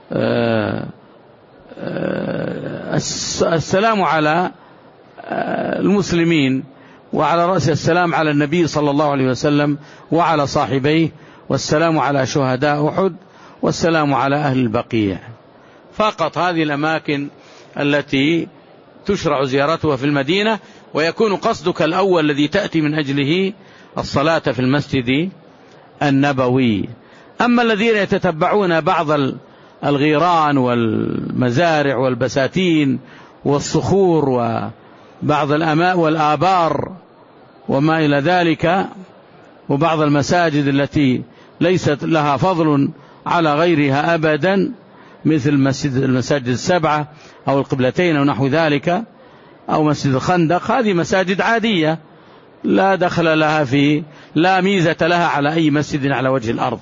Speaker 1: السلام على المسلمين، وعلى رأس السلام على النبي صلى الله عليه وسلم وعلى صاحبيه، والسلام على شهداء أحد، والسلام على أهل البقيع. فقط هذه الأماكن التي تشرع زيارتها في المدينة، ويكون قصدك الأول الذي تأتي من أجله الصلاة في المسجد النبوي. أما الذين يتتبعون بعض الغيران والمزارع والبساتين والصخور وبعض الأماء والآبار وما إلى ذلك، وبعض المساجد التي ليست لها فضل على غيرها أبدا، مثل المساجد السبعة أو القبلتين أو نحو ذلك، أو مسجد الخندق، هذه مساجد عادية لا دخل لها لا ميزة لها على أي مسجد على وجه الأرض.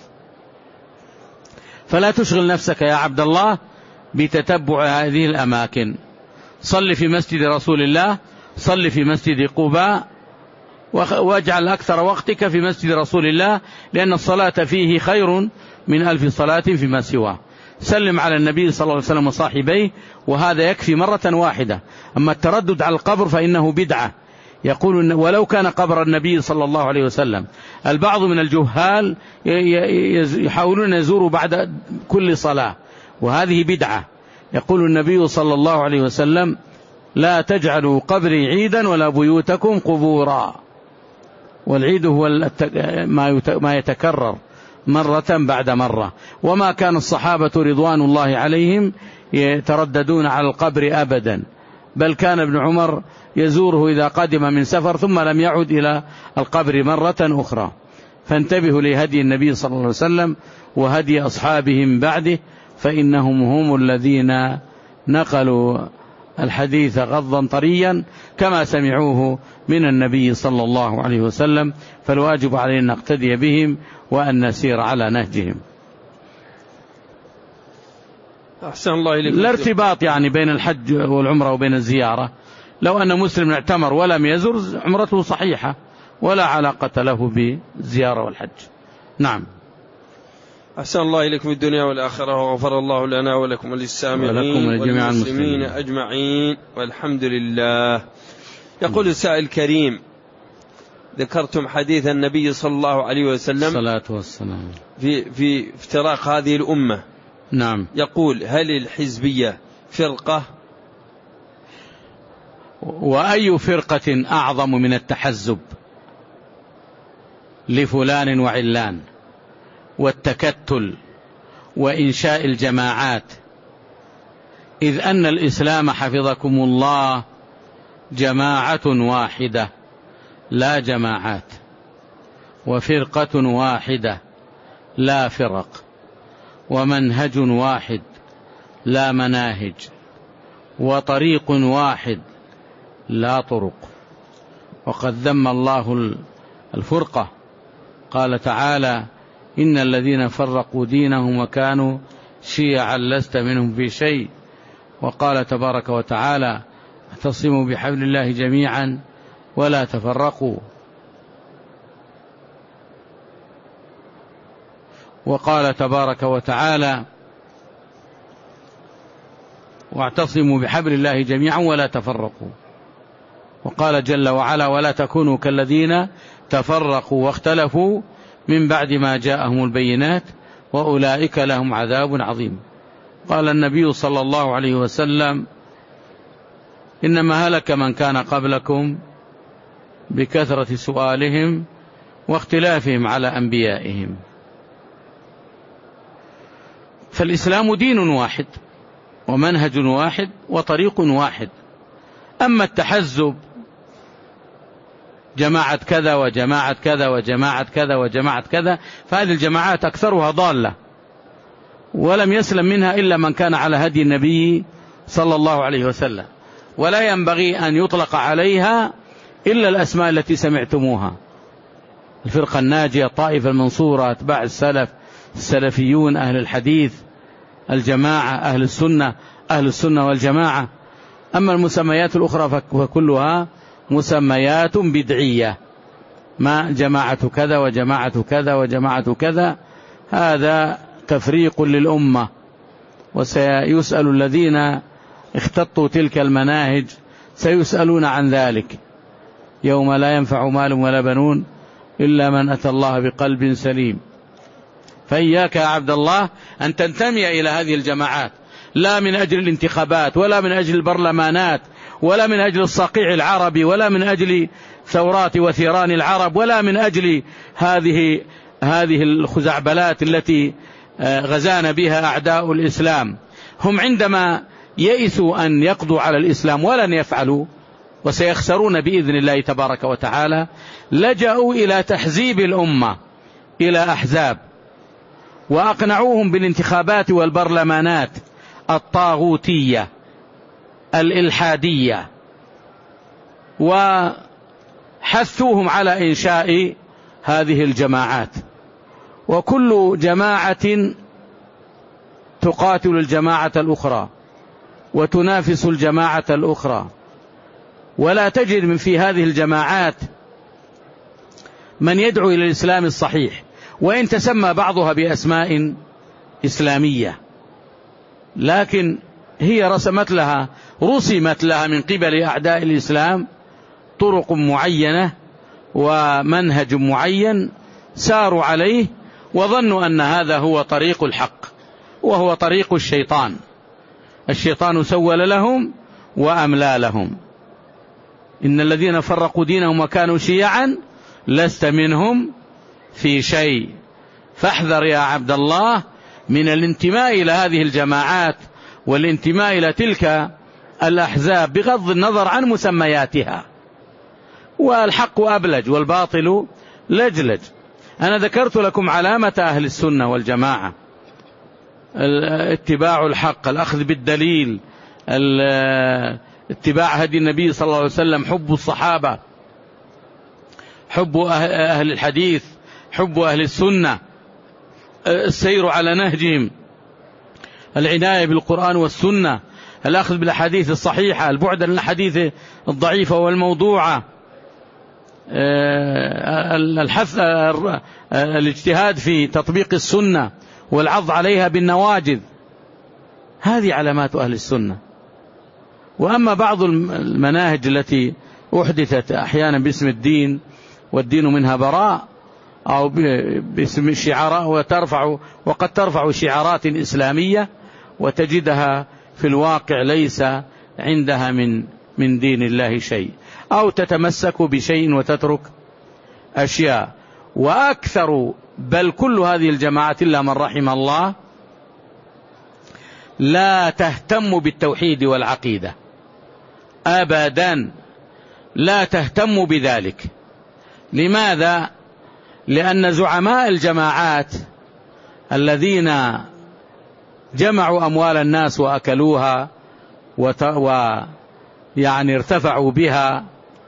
Speaker 1: فلا تشغل نفسك يا عبد الله بتتبع هذه الأماكن، صل في مسجد رسول الله، صل في مسجد قباء، واجعل أكثر وقتك في مسجد رسول الله، لأن الصلاة فيه خير من 1000 صلاة فيما سواه. سلم على النبي صلى الله عليه وسلم وصاحبيه، وهذا يكفي مرة واحدة. أما التردد على القبر فإنه بدعة. يقول ولو كان قبر النبي صلى الله عليه وسلم. البعض من الجهال يحاولون يزوروا بعد كل صلاة، وهذه بدعة. يقول النبي صلى الله عليه وسلم: لا تجعلوا قبري عيدا ولا بيوتكم قبورا. والعيد هو ما يتكرر مرة بعد مرة. وما كان الصحابة رضوان الله عليهم يترددون على القبر أبدا، بل كان ابن عمر يزوره إذا قدم من سفر ثم لم يعد إلى القبر مرة أخرى. فانتبهوا لهدي النبي صلى الله عليه وسلم وهدي أصحابهم بعده، فإنهم هم الذين نقلوا الحديث غضا طريا كما سمعوه من النبي صلى الله عليه وسلم. فالواجب علينا أن نقتدي بهم وأن نسير على نهجهم.
Speaker 2: أحسن الله إليك.
Speaker 1: لا ارتباط يعني بين الحج والعمرة وبين الزيارة. لو أن مسلم اعتمر ولم يزر عمرته صحيحة ولا علاقة له بالزيارة والحج. نعم.
Speaker 2: أحسن الله إليكم في الدنيا والآخرة، وغفر الله لنا ولكم وللسامعين والمسلمين أجمعين، والحمد لله. يقول السائل الكريم: ذكرتم حديث النبي صلى الله عليه وسلم
Speaker 1: الصلاة والسلام
Speaker 2: في افتراق هذه الأمة.
Speaker 1: نعم.
Speaker 2: يقول: هل الحزبية فرقة؟
Speaker 1: وأي فرقة أعظم من التحزب لفلان وعلان والتكتل وإنشاء الجماعات؟ إذ أن الإسلام حفظكم الله جماعة واحدة لا جماعات، وفرقة واحدة لا فرق، ومنهج واحد لا مناهج، وطريق واحد لا طرق. وقد ذم الله الفرقة، قال تعالى: إن الذين فرقوا دينهم وكانوا شيعا لست منهم في شيء. وقال تبارك وتعالى: اعتصموا بحبل الله جميعا ولا تفرقوا. وقال تبارك وتعالى: واعتصموا بحبل الله جميعا ولا تفرقوا. وقال جل وعلا: ولا تكونوا كالذين تفرقوا واختلفوا من بعد ما جاءهم البينات وأولئك لهم عذاب عظيم. قال النبي صلى الله عليه وسلم: إنما هلك من كان قبلكم بكثرة سؤالهم واختلافهم على أنبيائهم. فالإسلام دين واحد ومنهج واحد وطريق واحد. أما التحزب جماعة كذا وجماعة كذا وجماعة كذا وجماعة كذا، فهذه الجماعات أكثرها ضالة، ولم يسلم منها إلا من كان على هدي النبي صلى الله عليه وسلم. ولا ينبغي أن يطلق عليها إلا الأسماء التي سمعتموها: الفرقة الناجية، الطائفة المنصورة، أتباع السلف، السلفيون، أهل الحديث، الجماعة، أهل السنة والجماعة. أما المسميات الأخرى فكلها مسميات بدعية، ما جماعة كذا وجماعة كذا وجماعة كذا، هذا تفريق للأمة. وسيسأل الذين اختطوا تلك المناهج، سيسألون عن ذلك يوم لا ينفع مال ولا بنون إلا من أتى الله بقلب سليم. فإياك يا عبد الله أن تنتمي إلى هذه الجماعات، لا من أجل الانتخابات ولا من أجل البرلمانات ولا من أجل الصقيع العربي ولا من أجل ثورات وثيران العرب ولا من أجل هذه الخزعبلات التي غزانا بها أعداء الإسلام. هم عندما يئسوا أن يقضوا على الإسلام ولن يفعلوا، وسيخسرون بإذن الله تبارك وتعالى، لجأوا إلى تحزيب الأمة إلى أحزاب، وأقنعوهم بالانتخابات والبرلمانات الطاغوتية الإلحادية، وحثوهم على إنشاء هذه الجماعات. وكل جماعة تقاتل الجماعة الأخرى وتنافس الجماعة الأخرى، ولا تجد من في هذه الجماعات من يدعو إلى الإسلام الصحيح، وإن تسمى بعضها بأسماء إسلامية، لكن هي رسمت لها من قبل أعداء الإسلام طرق معينة ومنهج معين ساروا عليه، وظنوا أن هذا هو طريق الحق، وهو طريق الشيطان. الشيطان سول لهم وأملى لهم. إن الذين فرقوا دينهم وكانوا شيعا لست منهم في شيء، فاحذر يا عبد الله من الانتماء إلى هذه الجماعات والانتماء إلى تلك الأحزاب بغض النظر عن مسمياتها. والحق أبلج والباطل لجلج. أنا ذكرت لكم علامة أهل السنة والجماعة: اتباع الحق، الأخذ بالدليل، اتباع هدي النبي صلى الله عليه وسلم، حب الصحابة، حب أهل الحديث، حب أهل السنة، السير على نهجهم، العناية بالقرآن والسنة، الأخذ بالأحاديث الصحيحة، البعد عن الحديث الضعيفة والموضوعة، الحث الاجتهاد في تطبيق السنة والعض عليها بالنواجذ. هذه علامات أهل السنة. وأما بعض المناهج التي أحدثت أحيانا باسم الدين والدين منها براء، أو باسم شعارات، وقد ترفع شعارات إسلامية وتجدها في الواقع ليس عندها من دين الله شيء، أو تتمسك بشيء وتترك أشياء. وأكثر بل كل هذه الجماعات إلا من رحم الله لا تهتم بالتوحيد والعقيدة أبدا، لا تهتم بذلك. لماذا؟ لأن زعماء الجماعات الذين جمعوا أموال الناس وأكلوها ويعني ارتفعوا بها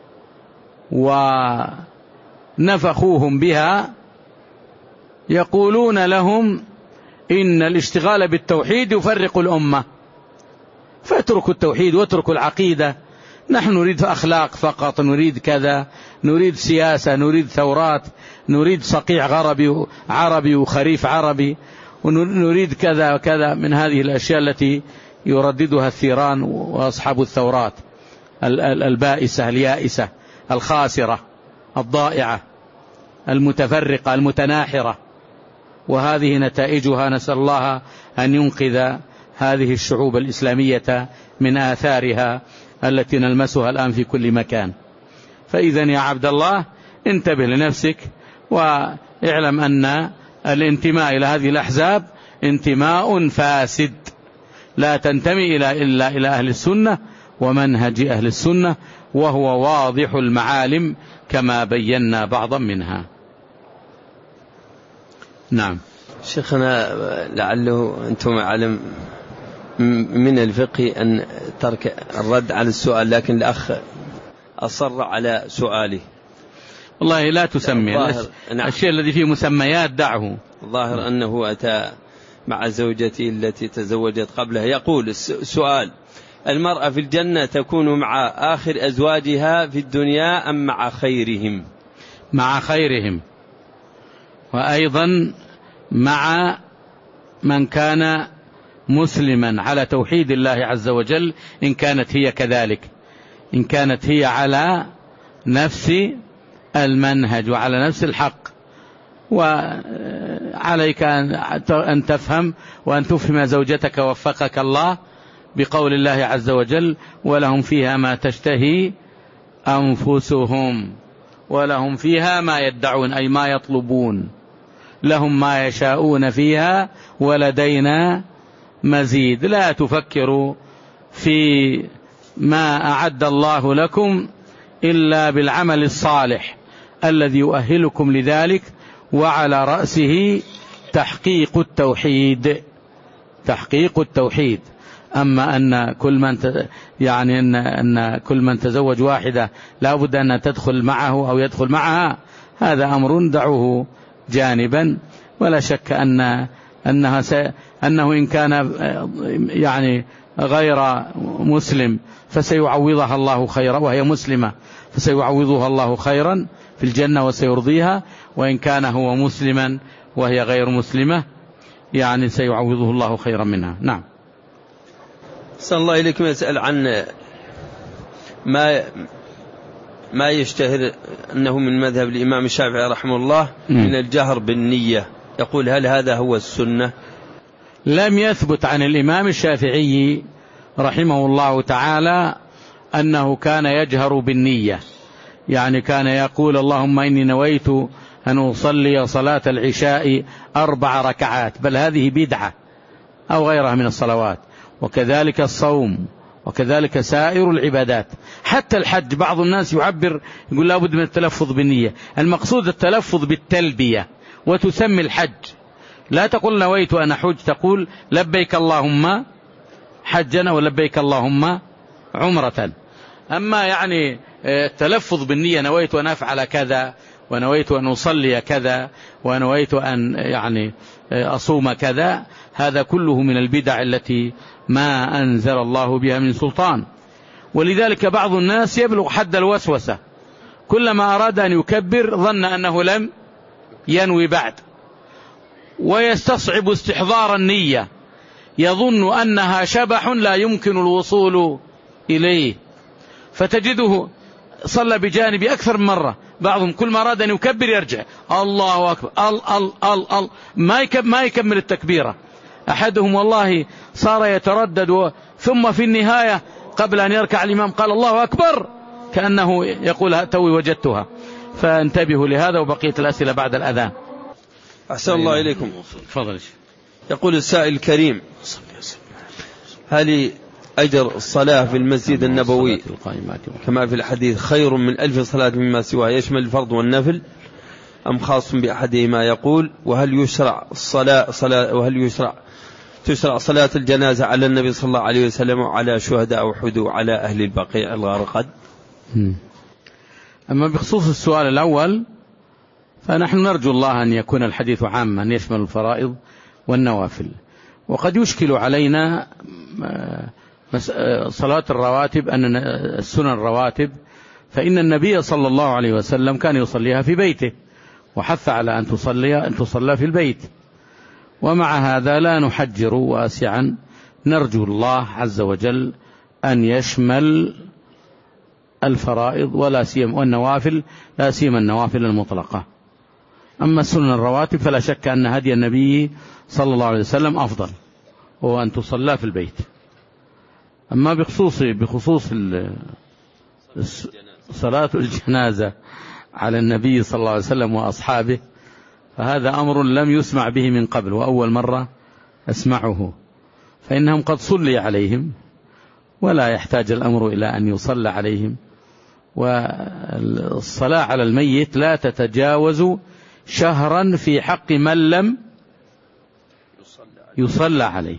Speaker 1: ونفخوهم بها، يقولون لهم إن الاشتغال بالتوحيد يفرق الأمة، فاتركوا التوحيد واتركوا العقيدة. نحن نريد أخلاق فقط، نريد كذا، نريد سياسة، نريد ثورات، نريد صقيع عربي وخريف عربي، ونريد كذا وكذا من هذه الأشياء التي يرددها الثيران وأصحاب الثورات البائسة اليائسة الخاسرة الضائعة المتفرقة المتناحرة. وهذه نتائجها نسأل الله أن ينقذ هذه الشعوب الإسلامية من آثارها التي نلمسها الآن في كل مكان. فإذا يا عبد الله انتبه لنفسك، واعلم أن الانتماء إلى هذه الأحزاب انتماء فاسد، لا تنتمي إلا إلى أهل السنة ومنهج أهل السنة، وهو واضح المعالم كما بينا بعضا منها. نعم
Speaker 2: شيخنا، لعله أنتم علم من الفقه أن ترك الرد على السؤال، لكن الأخ أصر على سؤاله.
Speaker 1: والله لا تسمي
Speaker 2: نعم.
Speaker 1: الشيء الذي فيه مسميات دعه.
Speaker 2: الظاهر أنه أتى مع زوجته التي تزوجت قبله. يقول السؤال: المرأة في الجنة تكون مع آخر أزواجها في الدنيا أم مع خيرهم؟
Speaker 1: مع خيرهم، وأيضا مع من كان مسلما على توحيد الله عز وجل، إن كانت هي كذلك، إن كانت هي على نفس المنهج وعلى نفس الحق. وعليك أن تفهم وأن تفهم زوجتك وفقك الله بقول الله عز وجل: ولهم فيها ما تشتهي أنفسهم ولهم فيها ما يدعون، أي ما يطلبون، لهم ما يشاءون فيها ولدينا مزيد. لا تفكروا في ما أعد الله لكم إلا بالعمل الصالح الذي يؤهلكم لذلك، وعلى رأسه تحقيق التوحيد، تحقيق التوحيد. أما أن كل من أن كل من تزوج واحدة لا بد أن تدخل معه أو يدخل معها، هذا أمر دعوه جانبا. ولا شك أنه إن كان غير مسلم فسيعوضها الله خيرا، وهي مسلمة فسيعوضها الله خيرا في الجنة وسيرضيها، وإن كان هو مسلما وهي غير مسلمة يعني سيعوضه الله خيرا منها. نعم.
Speaker 2: صلى الله إليكم. يسأل عن ما يشتهر أنه من مذهب الإمام الشافعي رحمه الله من الجهر بالنية، يقول هل هذا هو السنة؟
Speaker 1: لم يثبت عن الإمام الشافعي رحمه الله تعالى أنه كان يجهر بالنية، يعني كان يقول اللهم إني نويت أن أصلي صلاة العشاء 4 ركعات، بل هذه بدعة أو غيرها من الصلوات، وكذلك الصوم، وكذلك سائر العبادات. حتى الحج بعض الناس يعبر يقول لا بد من التلفظ بالنية، المقصود التلفظ بالتلبية، وتسمي الحج، لا تقول نويت أن أحج، تقول لبيك اللهم حجا ولبيك اللهم عمرة. أما يعني التلفظ بالنية نويت أن أفعل كذا، ونويت أن أصلي كذا، ونويت أن يعني أصوم كذا، هذا كله من البدع التي ما أنزل الله بها من سلطان. ولذلك بعض الناس يبلغ حد الوسوسة، كلما أراد أن يكبر ظن أنه لم ينوي بعد، ويستصعب استحضار النية، يظن أنها شبح لا يمكن الوصول إليه، فتجده صلى بجانب أكثر من مرة، بعضهم كل ما أراد أن يكبر يرجع الله أكبر ما يكمل التكبيرة. أحدهم والله صار يتردد، ثم في النهاية قبل أن يركع الإمام قال الله أكبر، كأنه يقول توي وجدتها. فانتبهوا لهذا، وبقية الأسئلة بعد الأذان.
Speaker 2: أحسن الله إليكم.
Speaker 1: تفضل.
Speaker 2: يقول السائل الكريم هل أجر الصلاة في المسجد النبوي كما في الحديث خير من 1000 صلاة مما سواه، يشمل الفرض والنفل أم خاص بأحدهما؟ يقول وهل يشرع تشرع صلاة الجنازة على النبي صلى الله عليه وسلم وعلى شهداء أحد على أهل البقيع الغرقد؟
Speaker 1: أما بخصوص السؤال الأول فنحن نرجو الله أن يكون الحديث عاما يشمل الفرائض والنوافل، وقد يشكل علينا صلاة الرواتب، أن السنن الرواتب فإن النبي صلى الله عليه وسلم كان يصليها في بيته، وحث على أن تصلى في البيت، ومع هذا لا نحجر واسعا، نرجو الله عز وجل أن يشمل الفرائض ولا سيما والنوافل، لا سيما النوافل المطلقة. أما السنن الرواتب فلا شك أن هدي النبي صلى الله عليه وسلم أفضل، هو أن تصلى في البيت. أما بخصوص صلاة الجنازة على النبي صلى الله عليه وسلم وأصحابه، فهذا أمر لم يسمع به من قبل، وأول مرة أسمعه، فإنهم قد صلي عليهم ولا يحتاج الأمر إلى أن يصلى عليهم. والصلاة على الميت لا تتجاوز شهرا في حق من لم يصلى عليه،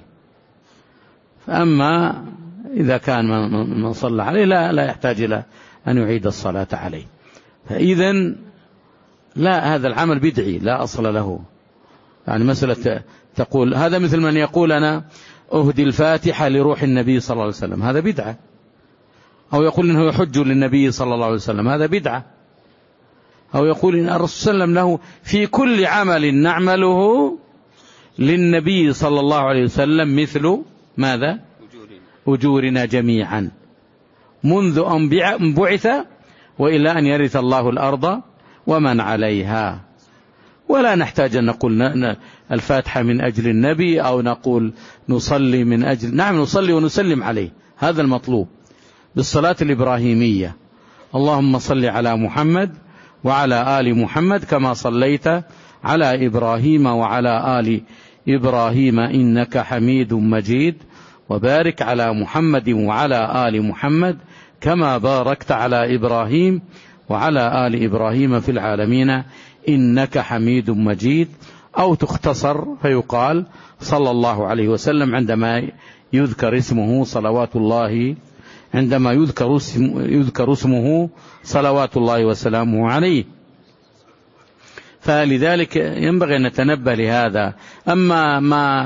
Speaker 1: فأما إذا كان من صلى عليه لا يحتاج إلى أن يعيد الصلاة عليه. فإذن لا، هذا العمل بدعي لا أصل له. يعني مسألة تقول هذا مثل من يقول أنا أهدي الفاتحة لروح النبي صلى الله عليه وسلم، هذا بدعة. أو يقول إنه يحج للنبي صلى الله عليه وسلم، هذا بدعة. أو يقول إن الرسول صلى الله عليه وسلم له في كل عمل نعمله للنبي صلى الله عليه وسلم مثل ماذا؟ أجورنا جميعا منذ أن بعث وإلى أن يرث الله الأرض ومن عليها. ولا نحتاج أن نقول الفاتحة من أجل النبي، أو نقول نصلي من أجل، نعم نصلي ونسلم عليه، هذا المطلوب بالصلاة الإبراهيمية. اللهم صل على محمد وعلى آل محمد كما صليت على إبراهيم وعلى آل إبراهيم إنك حميد مجيد، وبارك على محمد وعلى آل محمد كما باركت على إبراهيم وعلى آل إبراهيم في العالمين إنك حميد مجيد. أو تختصر فيقال صلى الله عليه وسلم عندما يذكر اسمه صلوات الله، عندما يذكر اسمه صلوات الله وسلامه عليه. فلذلك ينبغي أن نتنبه لهذا. أما ما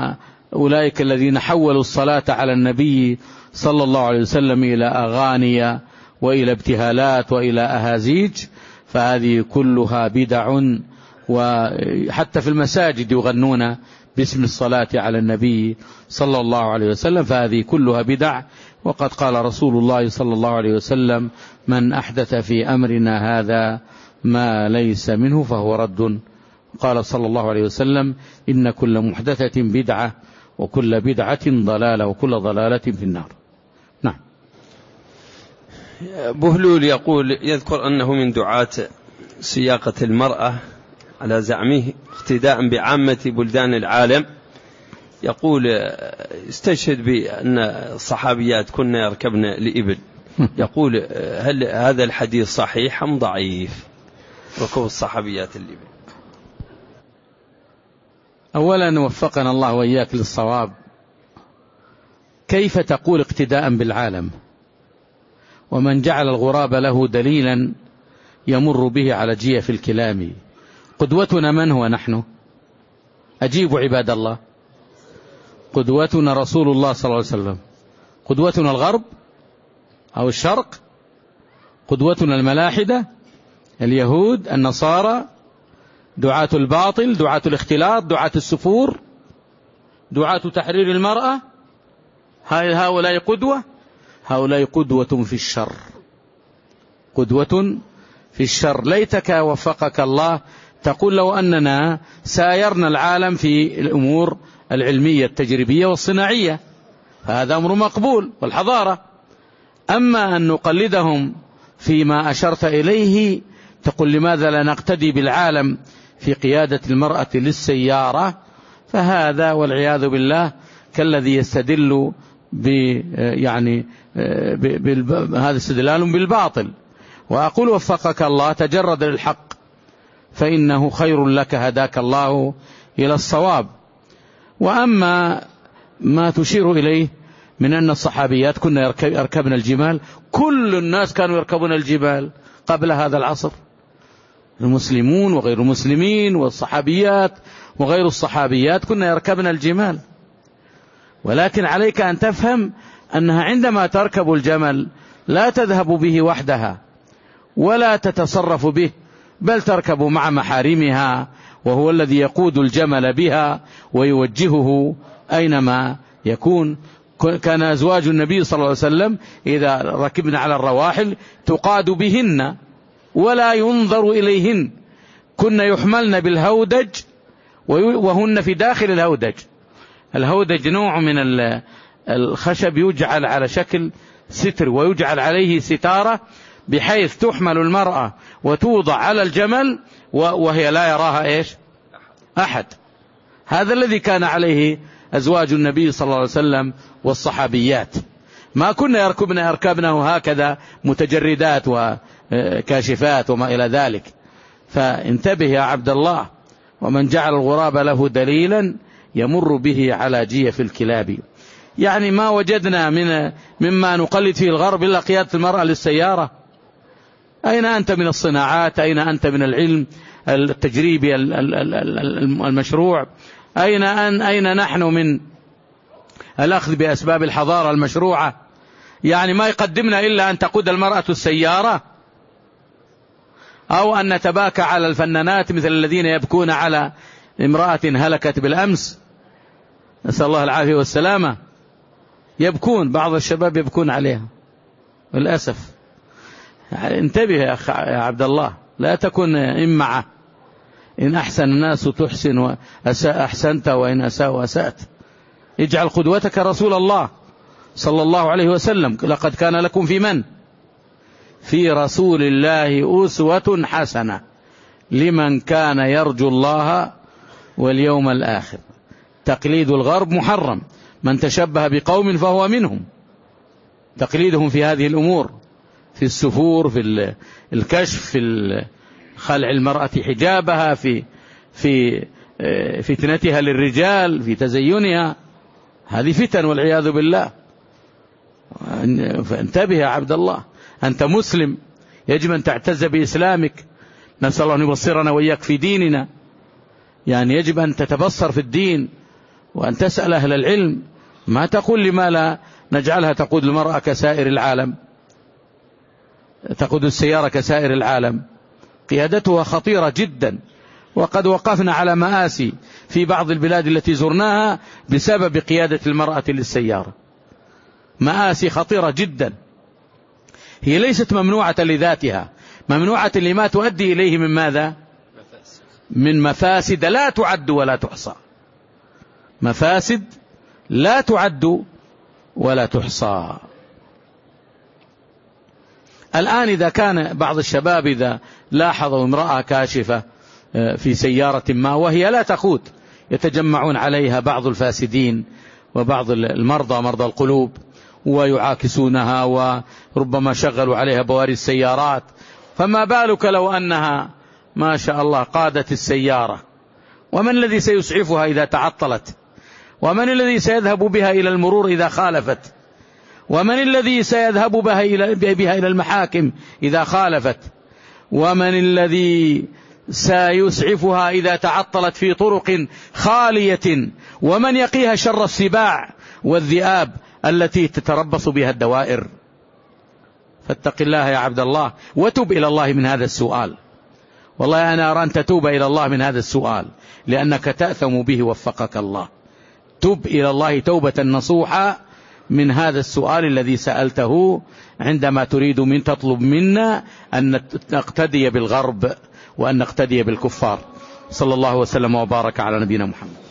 Speaker 1: أولئك الذين حولوا الصلاة على النبي صلى الله عليه وسلم إلى أغاني وإلى ابتهالات وإلى أهازيج، فهذه كلها بدع، وحتى في المساجد يغنون باسم الصلاة على النبي صلى الله عليه وسلم، فهذه كلها بدع. وقد قال رسول الله صلى الله عليه وسلم: من أحدث في أمرنا هذا ما ليس منه فهو رد. قال صلى الله عليه وسلم: إن كل محدثة بدعة وكل بدعة ضلالة وكل ضلالة في النار. نعم.
Speaker 2: بهلول يقول يذكر أنه من دعاة سياقة المرأة على زعمه اقتداء بعامة بلدان العالم. يقول استشهد بأن الصحابيات كنا يركبن لإبل. يقول هل هذا الحديث صحيح أم ضعيف ركوب الصحابيات الإبل؟
Speaker 1: أولا وفقنا الله وإياك للصواب. كيف تقول اقتداء بالعالم ومن جعل الغراب له دليلا يمر به على جيف الكلام؟ قدوتنا من هو نحن؟ أجيبوا عباد الله. قدوتنا رسول الله صلى الله عليه وسلم. قدوتنا الغرب أو الشرق؟ قدوتنا الملاحدة، اليهود، النصارى، دعاة الباطل، دعاة الاختلاط، دعاة السفور، دعاة تحرير المرأة؟ هؤلاء قدوة؟ هؤلاء قدوة في الشر، قدوة في الشر. ليتك وفقك الله تقول لو أننا سايرنا العالم في الأمور العلمية التجريبية والصناعية، فهذا أمر مقبول والحضارة. أما أن نقلدهم فيما أشرت إليه، تقول لماذا لا نقتدي بالعالم في قيادة المرأة للسيارة؟ فهذا والعياذ بالله كالذي يستدل هذا استدلال بالباطل. وأقول وفقك الله تجرد للحق فإنه خير لك، هداك الله إلى الصواب. وأما ما تشير إليه من أن الصحابيات كنا يركبن الجمال، كل الناس كانوا يركبون الجبال قبل هذا العصر، المسلمون وغير المسلمين والصحابيات وغير الصحابيات كنا يركبن الجمال. ولكن عليك أن تفهم أنها عندما تركب الجمل لا تذهب به وحدها ولا تتصرف به، بل تركب مع محارمها، وهو الذي يقود الجمل بها ويوجهه أينما يكون. كان أزواج النبي صلى الله عليه وسلم إذا ركبن على الرواحل تقاد بهن ولا ينظر إليهن، كن يحملن بالهودج وهن في داخل الهودج. الهودج نوع من الخشب يجعل على شكل ستر ويجعل عليه ستارة، بحيث تحمل المرأة وتوضع على الجمل وهي لا يراها أحد. هذا الذي كان عليه أزواج النبي صلى الله عليه وسلم والصحابيات. ما كنا يركبنه هكذا متجردات وكاشفات وما إلى ذلك. فانتبه يا عبد الله. ومن جعل الغراب له دليلا يمر به على جيف الكلاب. يعني ما وجدنا مما نقلد فيه الغرب إلا قيادة المرأة للسيارة. أين أنت من الصناعات؟ أين أنت من العلم التجريبي المشروع؟ أين نحن من الأخذ بأسباب الحضارة المشروعة؟ يعني ما يقدمنا إلا أن تقود المرأة السيارة، أو أن نتباكى على الفنانات مثل الذين يبكون على امرأة هلكت بالأمس، نسأل الله العافية والسلامة. يبكون، بعض الشباب يبكون عليها للأسف. انتبه يا عبد الله، لا تكن إمعة. إن أحسن الناس تحسن وأساء أحسنت، وإن أساء أسأت. اجعل قدوتك رسول الله صلى الله عليه وسلم. لقد كان لكم في رسول الله أسوة حسنة لمن كان يرجو الله واليوم الآخر. تقليد الغرب محرم، من تشبه بقوم فهو منهم. تقليدهم في هذه الأمور، في السفور، في الكشف، في خلع المرأة حجابها، في فتنتها للرجال، في تزينها، هذه فتن والعياذ بالله. فانتبه يا عبد الله، أنت مسلم، يجب أن تعتز بإسلامك. نسأل الله أن يبصرنا وإياك في ديننا. يعني يجب أن تتبصر في الدين وأن تسأل أهل العلم، ما تقول لما لا نجعلها تقود المرأة كسائر العالم، تقود السيارة كسائر العالم. قيادتها خطيرة جدا، وقد وقفنا على مآسي في بعض البلاد التي زرناها بسبب قيادة المرأة للسيارة، مآسي خطيرة جدا. هي ليست ممنوعة لذاتها، ممنوعة لما تؤدي إليه من ماذا؟ من مفاسد لا تعد ولا تحصى، مفاسد لا تعد ولا تحصى. الآن إذا كان بعض الشباب إذا لاحظوا امرأة كاشفة في سيارة ما وهي لا تقود، يتجمعون عليها بعض الفاسدين وبعض المرضى، مرضى القلوب، ويعاكسونها وربما شغلوا عليها بواري السيارات. فما بالك لو أنها ما شاء الله قادت السيارة؟ ومن الذي سيسعفها إذا تعطلت؟ ومن الذي سيذهب بها إلى المرور إذا خالفت؟ ومن الذي سيذهب بها إلى المحاكم إذا خالفت؟ ومن الذي سيسعفها إذا تعطلت في طرق خالية؟ ومن يقيها شر السباع والذئاب التي تتربص بها الدوائر؟ فاتق الله يا عبد الله، وتب إلى الله من هذا السؤال. والله أنا أرى أن تتوب إلى الله من هذا السؤال، لأنك تأثم به وفقك الله. تب إلى الله توبة نصوحة من هذا السؤال الذي سألته عندما تريد من تطلب منا أن نقتدي بالغرب وأن نقتدي بالكفار. صلى الله وسلم وبارك على نبينا محمد.